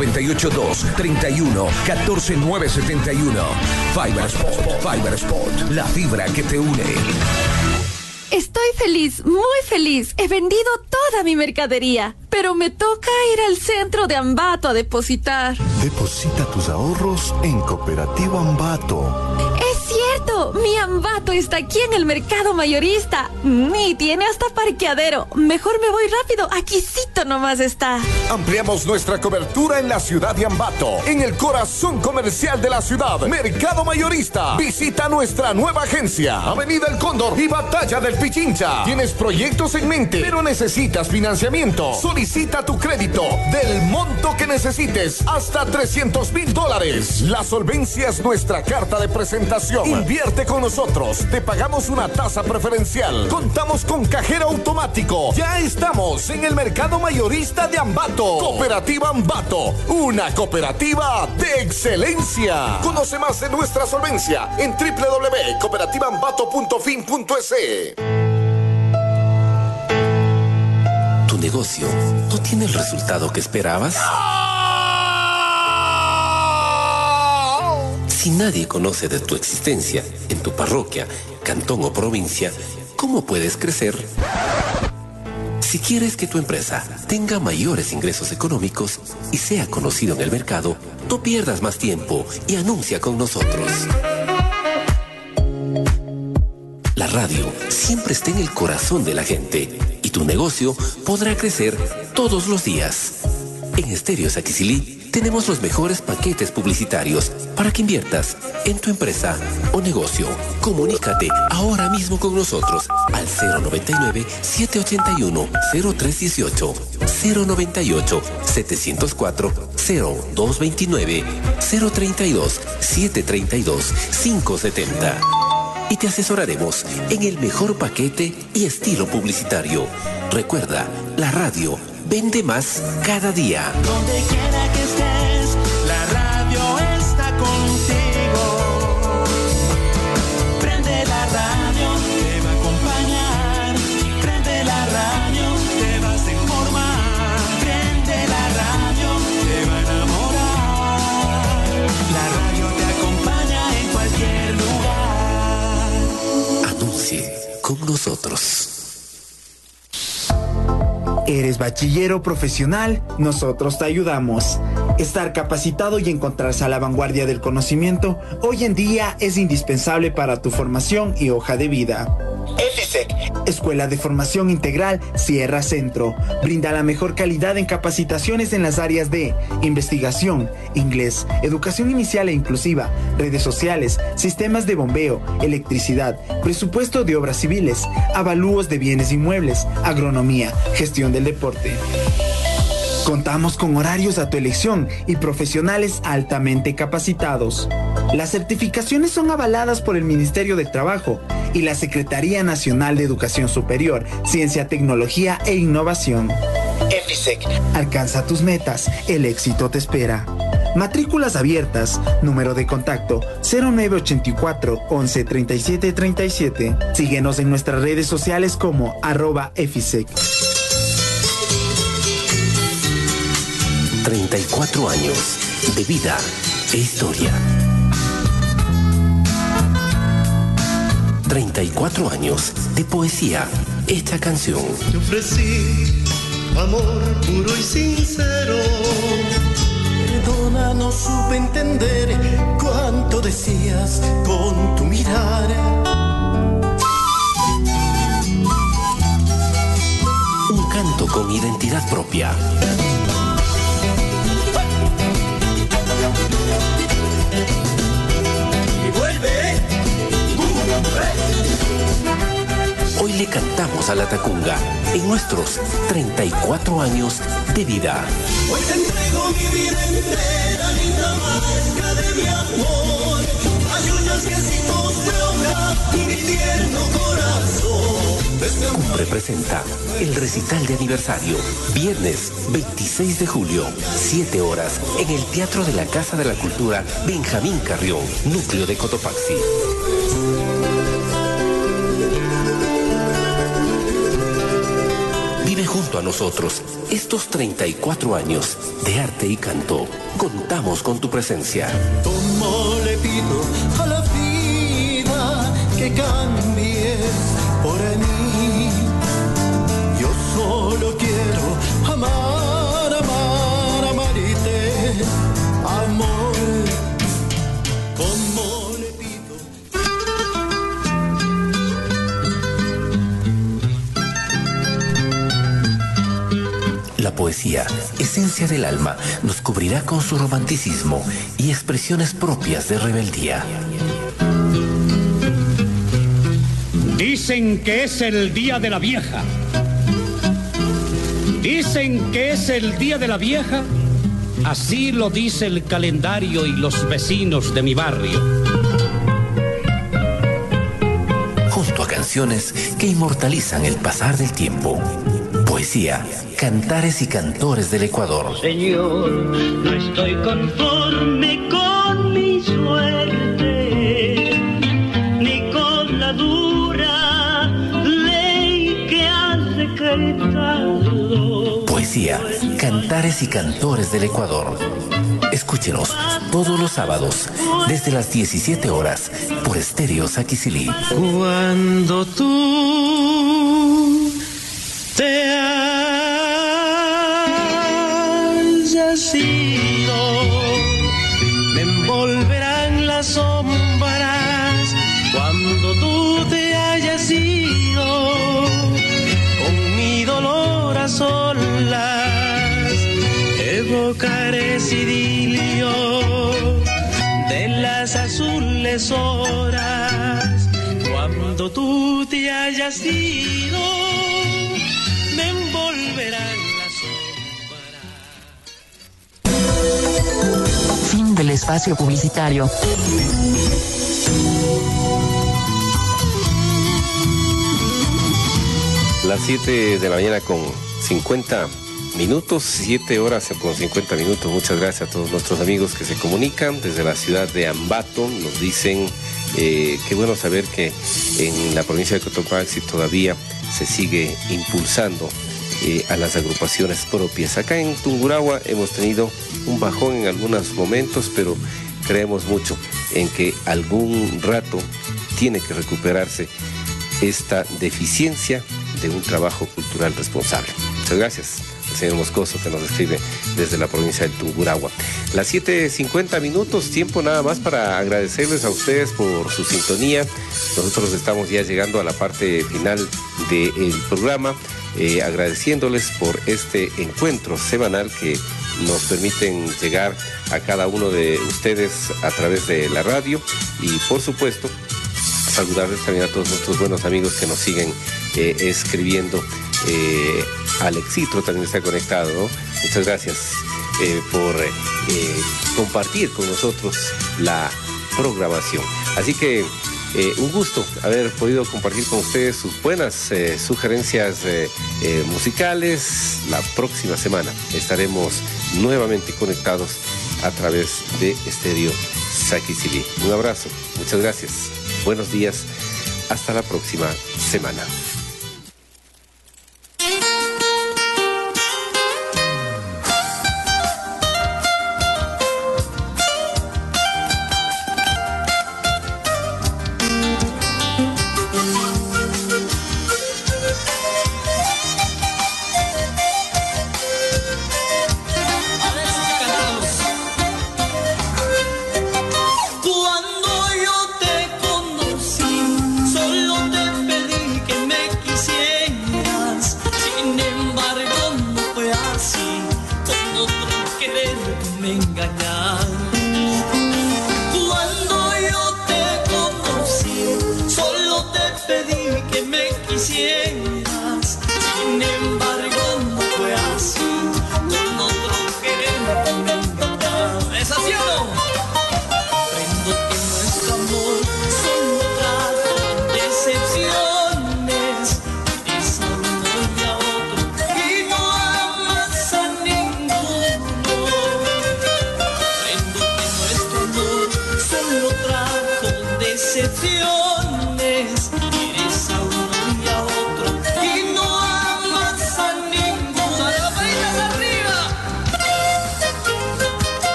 098-2-31-14971. Fiber Sport, la fibra que te une. Estoy feliz, muy feliz. He vendido toda mi mercadería, pero me toca ir al centro de Ambato a depositar. Deposita tus ahorros en Cooperativa Ambato. ¡Es cierto! Mi Ambato está aquí en el mercado mayorista. Y tiene hasta parqueadero. Mejor me voy rápido. Aquícito nomás está. Ampliamos nuestra cobertura en la ciudad de Ambato, en el corazón comercial de la ciudad, Mercado Mayorista. Visita nuestra nueva agencia, Avenida El Cóndor y Batalla del Pichincha. Tienes proyectos en mente, pero necesitas financiamiento. Solicita tu crédito del monto que necesites, hasta $300,000. La solvencia es nuestra carta de presentación. Invierte con nosotros, te pagamos una tasa preferencial. Contamos con cajero automático. Ya estamos en el Mercado Mayorista de Ambato. Cooperativa Ambato, una cooperativa de excelencia. Conoce más de nuestra solvencia en www.cooperativaambato.fin.es. ¿Tu negocio no tiene el resultado que esperabas? Si nadie conoce de tu existencia en tu parroquia, cantón o provincia, ¿cómo puedes crecer? Si quieres que tu empresa tenga mayores ingresos económicos y sea conocido en el mercado, no pierdas más tiempo y anuncia con nosotros. La radio siempre está en el corazón de la gente y tu negocio podrá crecer todos los días. En Estéreo Saquicilí tenemos los mejores paquetes publicitarios para que inviertas en tu empresa o negocio. Comunícate ahora mismo con nosotros al 099-781-0318, 098-704-0229, 032-732-570. Y te asesoraremos en el mejor paquete y estilo publicitario. Recuerda, la radio vende más cada día. Donde quiera que estés, la radio está contigo. Prende la radio nosotros. ¿Eres bachillero profesional? Nosotros te ayudamos. Estar capacitado y encontrarse a la vanguardia del conocimiento hoy en día es indispensable para tu formación y hoja de vida. EFISEC, Escuela de Formación Integral Sierra Centro, brinda la mejor calidad en capacitaciones en las áreas de investigación, inglés, educación inicial e inclusiva, redes sociales, sistemas de bombeo, electricidad, presupuesto de obras civiles, avalúos de bienes inmuebles, agronomía, gestión del deporte. Contamos con horarios a tu elección y profesionales altamente capacitados. Las certificaciones son avaladas por el Ministerio del Trabajo y la Secretaría Nacional de Educación Superior, Ciencia, Tecnología e Innovación. EFISEC, alcanza tus metas, el éxito te espera. Matrículas abiertas, número de contacto 0984 11 37 37. Síguenos en nuestras redes sociales como @EFISEC. 34 años de vida e historia. 34 años de poesía hecha canción. Te ofrecí amor puro y sincero. Perdona, no supe entender cuánto decías con tu mirar. Un canto con identidad propia. Hoy le cantamos a la Tacunga en nuestros 34 años de vida. Hoy te entrego mi vida entera, linda marca de mi amor. Ayudas que sin hoja y mi tierno corazón. Cumbre presenta el recital de aniversario, viernes 26 de julio, 7 horas, en el Teatro de la Casa de la Cultura Benjamín Carrión, núcleo de Cotopaxi. Vive junto a nosotros estos 34 años de arte y canto. Contamos con tu presencia. Como le pido a la vida que cambies por mí. Yo solo quiero amar, amar, amarte, amor. Como le pido. La poesía, esencia del alma, nos cubrirá con su romanticismo y expresiones propias de rebeldía. Dicen que es el día de la vieja. Dicen que es el día de la vieja. Así lo dice el calendario y los vecinos de mi barrio. Junto a canciones que inmortalizan el pasar del tiempo. Poesía, cantares y cantores del Ecuador. Señor, no estoy conforme con mi suerte, ni con la dura ley que has decretado. Poesía, cantares y cantores del Ecuador. Escúchenos todos los sábados desde las 17 horas por Estéreo Saquicilí. Cuando tú te hayas ido, me envolverán las sombras. Cuando tú te hayas ido, con mi dolor a solas, evocaré ese idilio de las azules horas. Cuando tú te hayas ido, me envolverán las sombras. Fin del espacio publicitario. Las 7 de la mañana con 50 minutos, 7 horas con 50 minutos. Muchas gracias a todos nuestros amigos que se comunican desde la ciudad de Ambato. Nos dicen qué bueno saber que en la provincia de Cotopaxi todavía se sigue impulsando a las agrupaciones propias. Acá en Tungurahua hemos tenido un bajón en algunos momentos, pero creemos mucho en que algún rato tiene que recuperarse esta deficiencia de un trabajo cultural responsable. Muchas gracias al señor Moscoso, que nos escribe desde la provincia del Tungurahua. Las 7:50 minutos, tiempo nada más para agradecerles a ustedes por su sintonía. Nosotros estamos ya llegando a la parte final del programa, agradeciéndoles por este encuentro semanal que nos permiten llegar a cada uno de ustedes a través de la radio y, por supuesto, saludarles también a todos nuestros buenos amigos que nos siguen escribiendo. Alexitro también está conectado, ¿no? Muchas gracias por compartir con nosotros la programación. Así que un gusto haber podido compartir con ustedes sus buenas sugerencias musicales. La próxima semana estaremos nuevamente conectados a través de Estéreo Saquicilí. Un abrazo, muchas gracias, buenos días, hasta la próxima semana.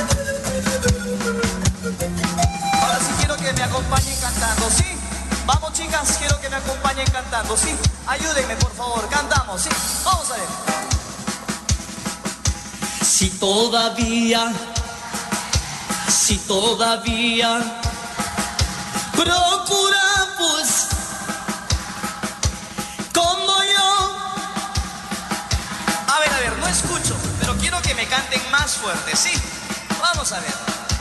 Ahora sí quiero que me acompañen cantando, ¿sí? Vamos, chicos. chicas, quiero que me acompañen cantando, ¿sí? Ayúdenme, por favor, cantamos, ¿sí? Vamos a ver. Si todavía procura, pues, como yo. A ver, no escucho, pero quiero que me canten más fuerte, ¿sí? Vamos a ver.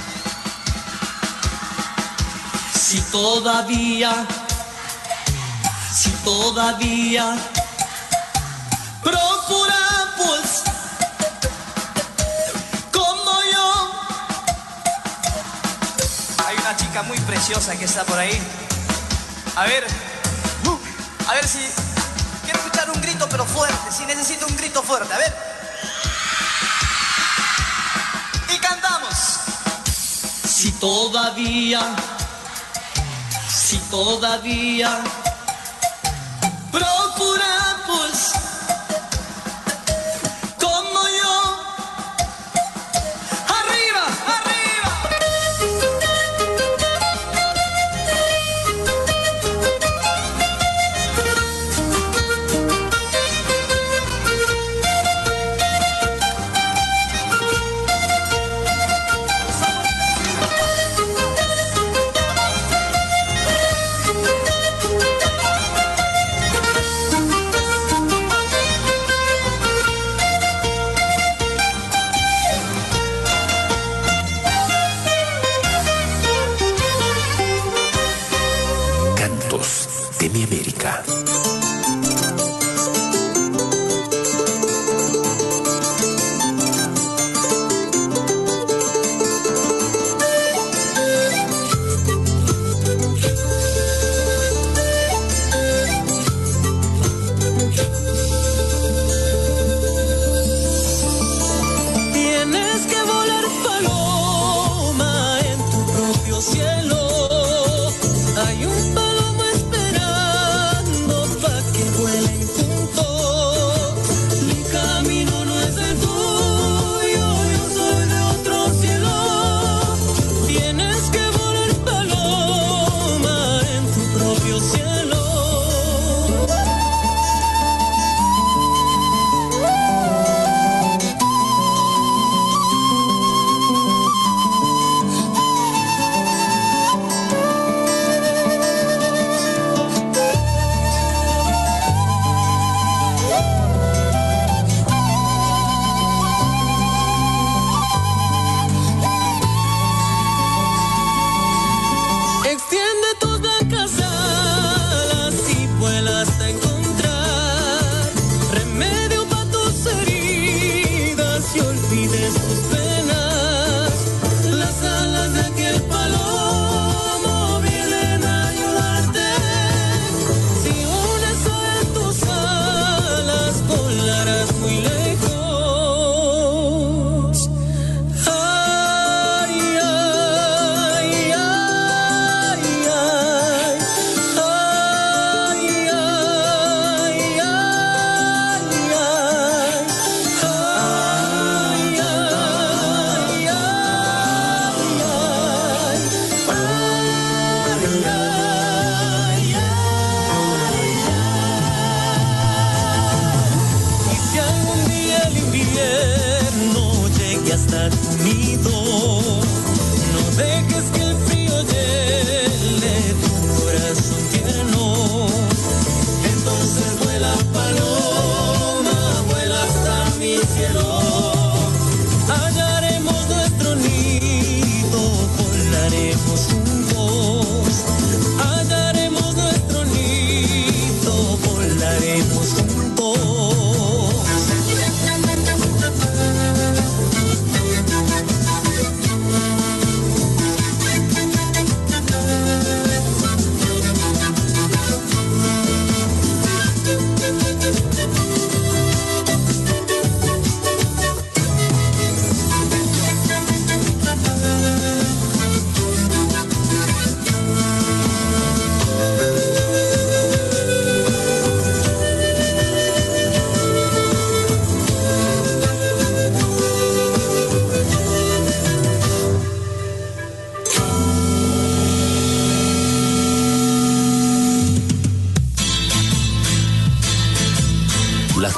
Si todavía procura, pues, como yo. Hay una chica muy preciosa que está por ahí. A ver si quiero escuchar un grito, pero fuerte. Si necesito un grito fuerte, a ver. Y cantamos. Si todavía procura, pues, como yo. ¡Arriba, arriba! de mi América. Tienes que volar paloma en tu propio cielo. Hay un palomo esperando pa' que vuelen juntos. Mi camino no es el tuyo, yo soy de otro cielo. Tienes que volar paloma en tu propio cielo.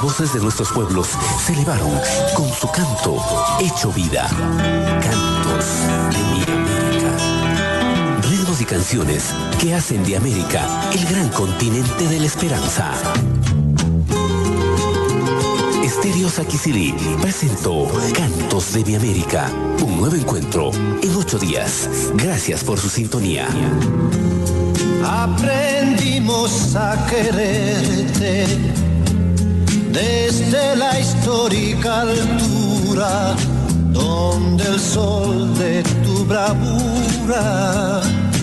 voces de nuestros pueblos se elevaron con su canto hecho vida. Cantos de mi América. Ritmos y canciones que hacen de América el gran continente de la esperanza. Estéreo Saquicilí presentó Cantos de mi América. Un nuevo encuentro en 8 días. Gracias por su sintonía. Aprendimos a quererte desde la histórica altura, donde el sol de tu bravura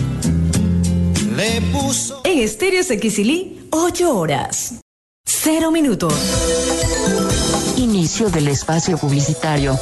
le puso. En Estéreo Saquicilí, 8 horas. 0 minutos. Inicio del espacio publicitario.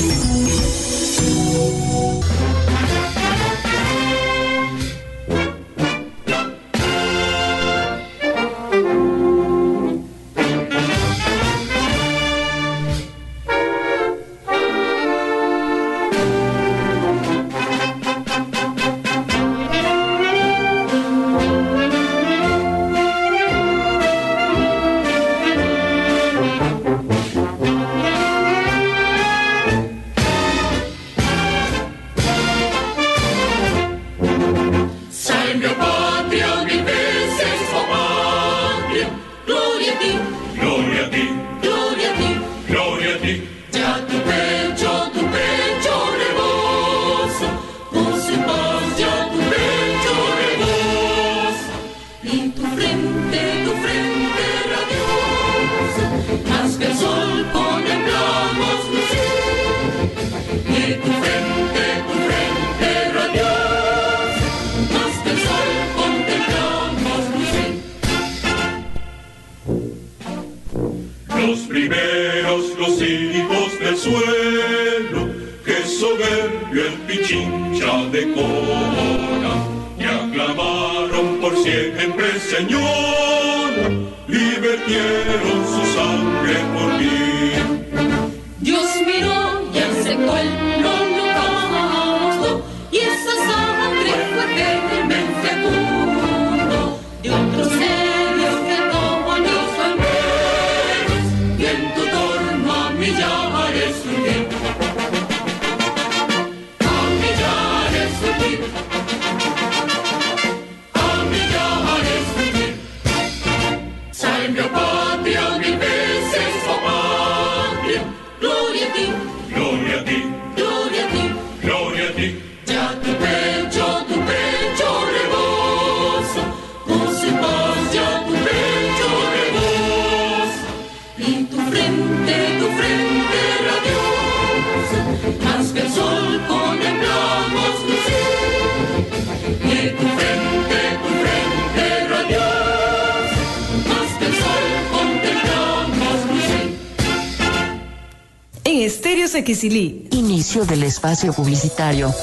Saquicilí. Inicio del espacio publicitario.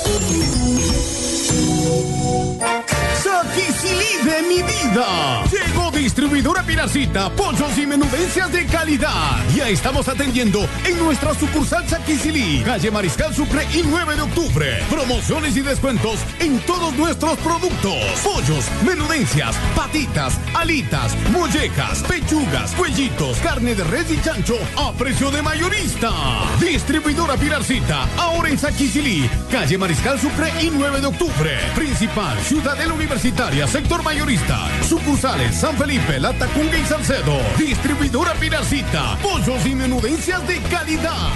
Saquicilí de mi vida. Llegó Distribuidora Piracita, pollos y menudencias de calidad. Ya estamos atendiendo en nuestra sucursal Saquicilí, calle Mariscal Sucre y 9 de octubre. Promociones y descuentos en todos nuestros productos. Pollos, menudencias, patitas, alitas, mollejas, pechugas, cuellitos, carne de res y chancho a precio de mayorista. Distribuidora Piracita, ahora en Saquicilí, calle Mariscal Sucre y 9 de octubre. Principal, Ciudadela Universitaria, sector mayorista. Sucursales San Felipe, La Tacunga y Salcedo. Distribuidora Piracita, pollos y menudencias de calidad.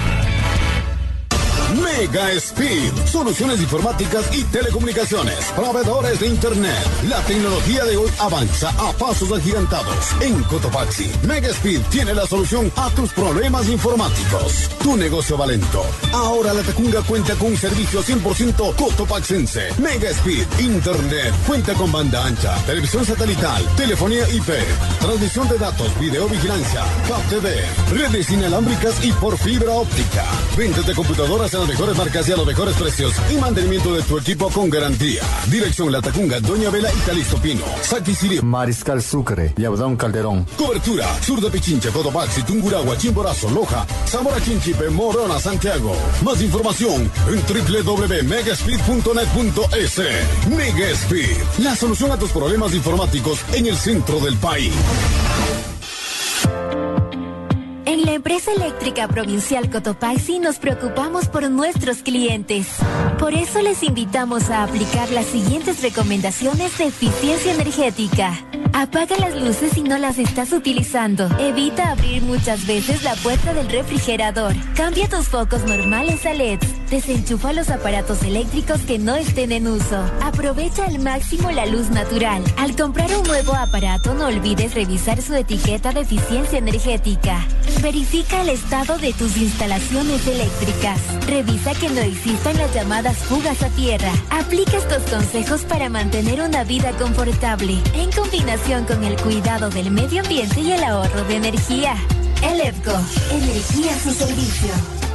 Mega Speed, soluciones informáticas y telecomunicaciones, proveedores de internet. La tecnología de hoy avanza a pasos agigantados. En Cotopaxi, Mega Speed tiene la solución a tus problemas informáticos. Tu negocio va lento. Ahora La Tacunga cuenta con un servicio 100% cotopaxense. Mega Speed, internet, cuenta con banda ancha, televisión satelital, telefonía IP, transmisión de datos, videovigilancia, Cap TV, redes inalámbricas y por fibra óptica. Ventas de computadoras en las mejores marcas y a los mejores precios y mantenimiento de tu equipo con garantía. Dirección La Tacunga, Doña Vela y Calixto Pino. Saquicilí, Mariscal Sucre, Yaudón Calderón. Cobertura, sur de Pichinche, Cotopaxi, Tungurahua, Chimborazo, Loja, Zamora Chinchipe, Morona, Santiago. Más información en www.megaspeed.net.es. Mega Speed, la solución a tus problemas informáticos en el centro del país. la empresa eléctrica provincial Cotopaxi nos preocupamos por nuestros clientes. Por eso les invitamos a aplicar las siguientes recomendaciones de eficiencia energética. Apaga las luces si no las estás utilizando. Evita abrir muchas veces la puerta del refrigerador. Cambia tus focos normales a LEDs. Desenchufa los aparatos eléctricos que no estén en uso. Aprovecha al máximo la luz natural. Al comprar un nuevo aparato, no olvides revisar su etiqueta de eficiencia energética. Verifica el estado de tus instalaciones eléctricas. Revisa que no existan las llamadas fugas a tierra. Aplica estos consejos para mantener una vida confortable, en combinación con el cuidado del medio ambiente y el ahorro de energía. Elevco, energía a su servicio.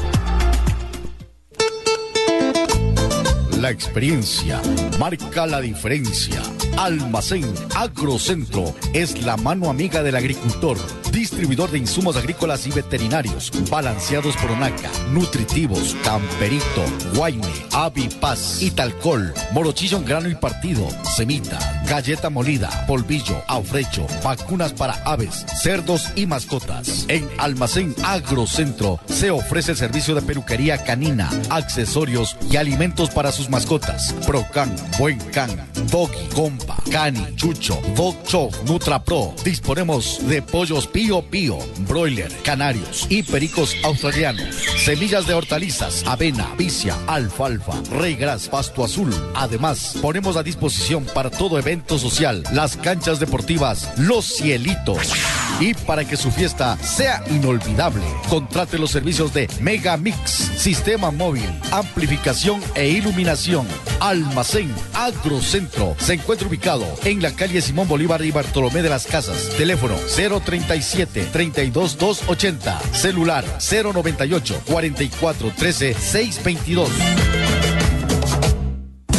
La experiencia marca la diferencia. Almacén Agrocentro es la mano amiga del agricultor. Distribuidor de insumos agrícolas y veterinarios, balanceados por ONACA, nutritivos, Camperito, Guayne, Avipaz, Italcol, morochillo en grano y partido, semita, galleta molida, polvillo, aufrecho, vacunas para aves, cerdos y mascotas. En Almacén Agrocentro se ofrece el servicio de peluquería canina, accesorios y alimentos para sus mascotas. Procan, Buen Can, Doggy, Compa, Cani, Chucho, Dog Show, Nutra Pro. Disponemos de pollos Pío Pío, broiler, canarios y pericos australianos. Semillas de hortalizas, avena, vicia, alfalfa, reyes, pasto azul. Además, ponemos a disposición para todo evento social las canchas deportivas Los Cielitos. Y para que su fiesta sea inolvidable, contrate los servicios de Mega Mix, sistema móvil, amplificación e iluminación. Almacén Agrocentro se encuentra ubicado en la calle Simón Bolívar y Bartolomé de las Casas. Teléfono 037-32280. Celular 098-4413-622.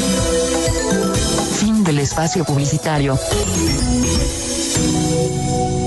Fin del espacio publicitario.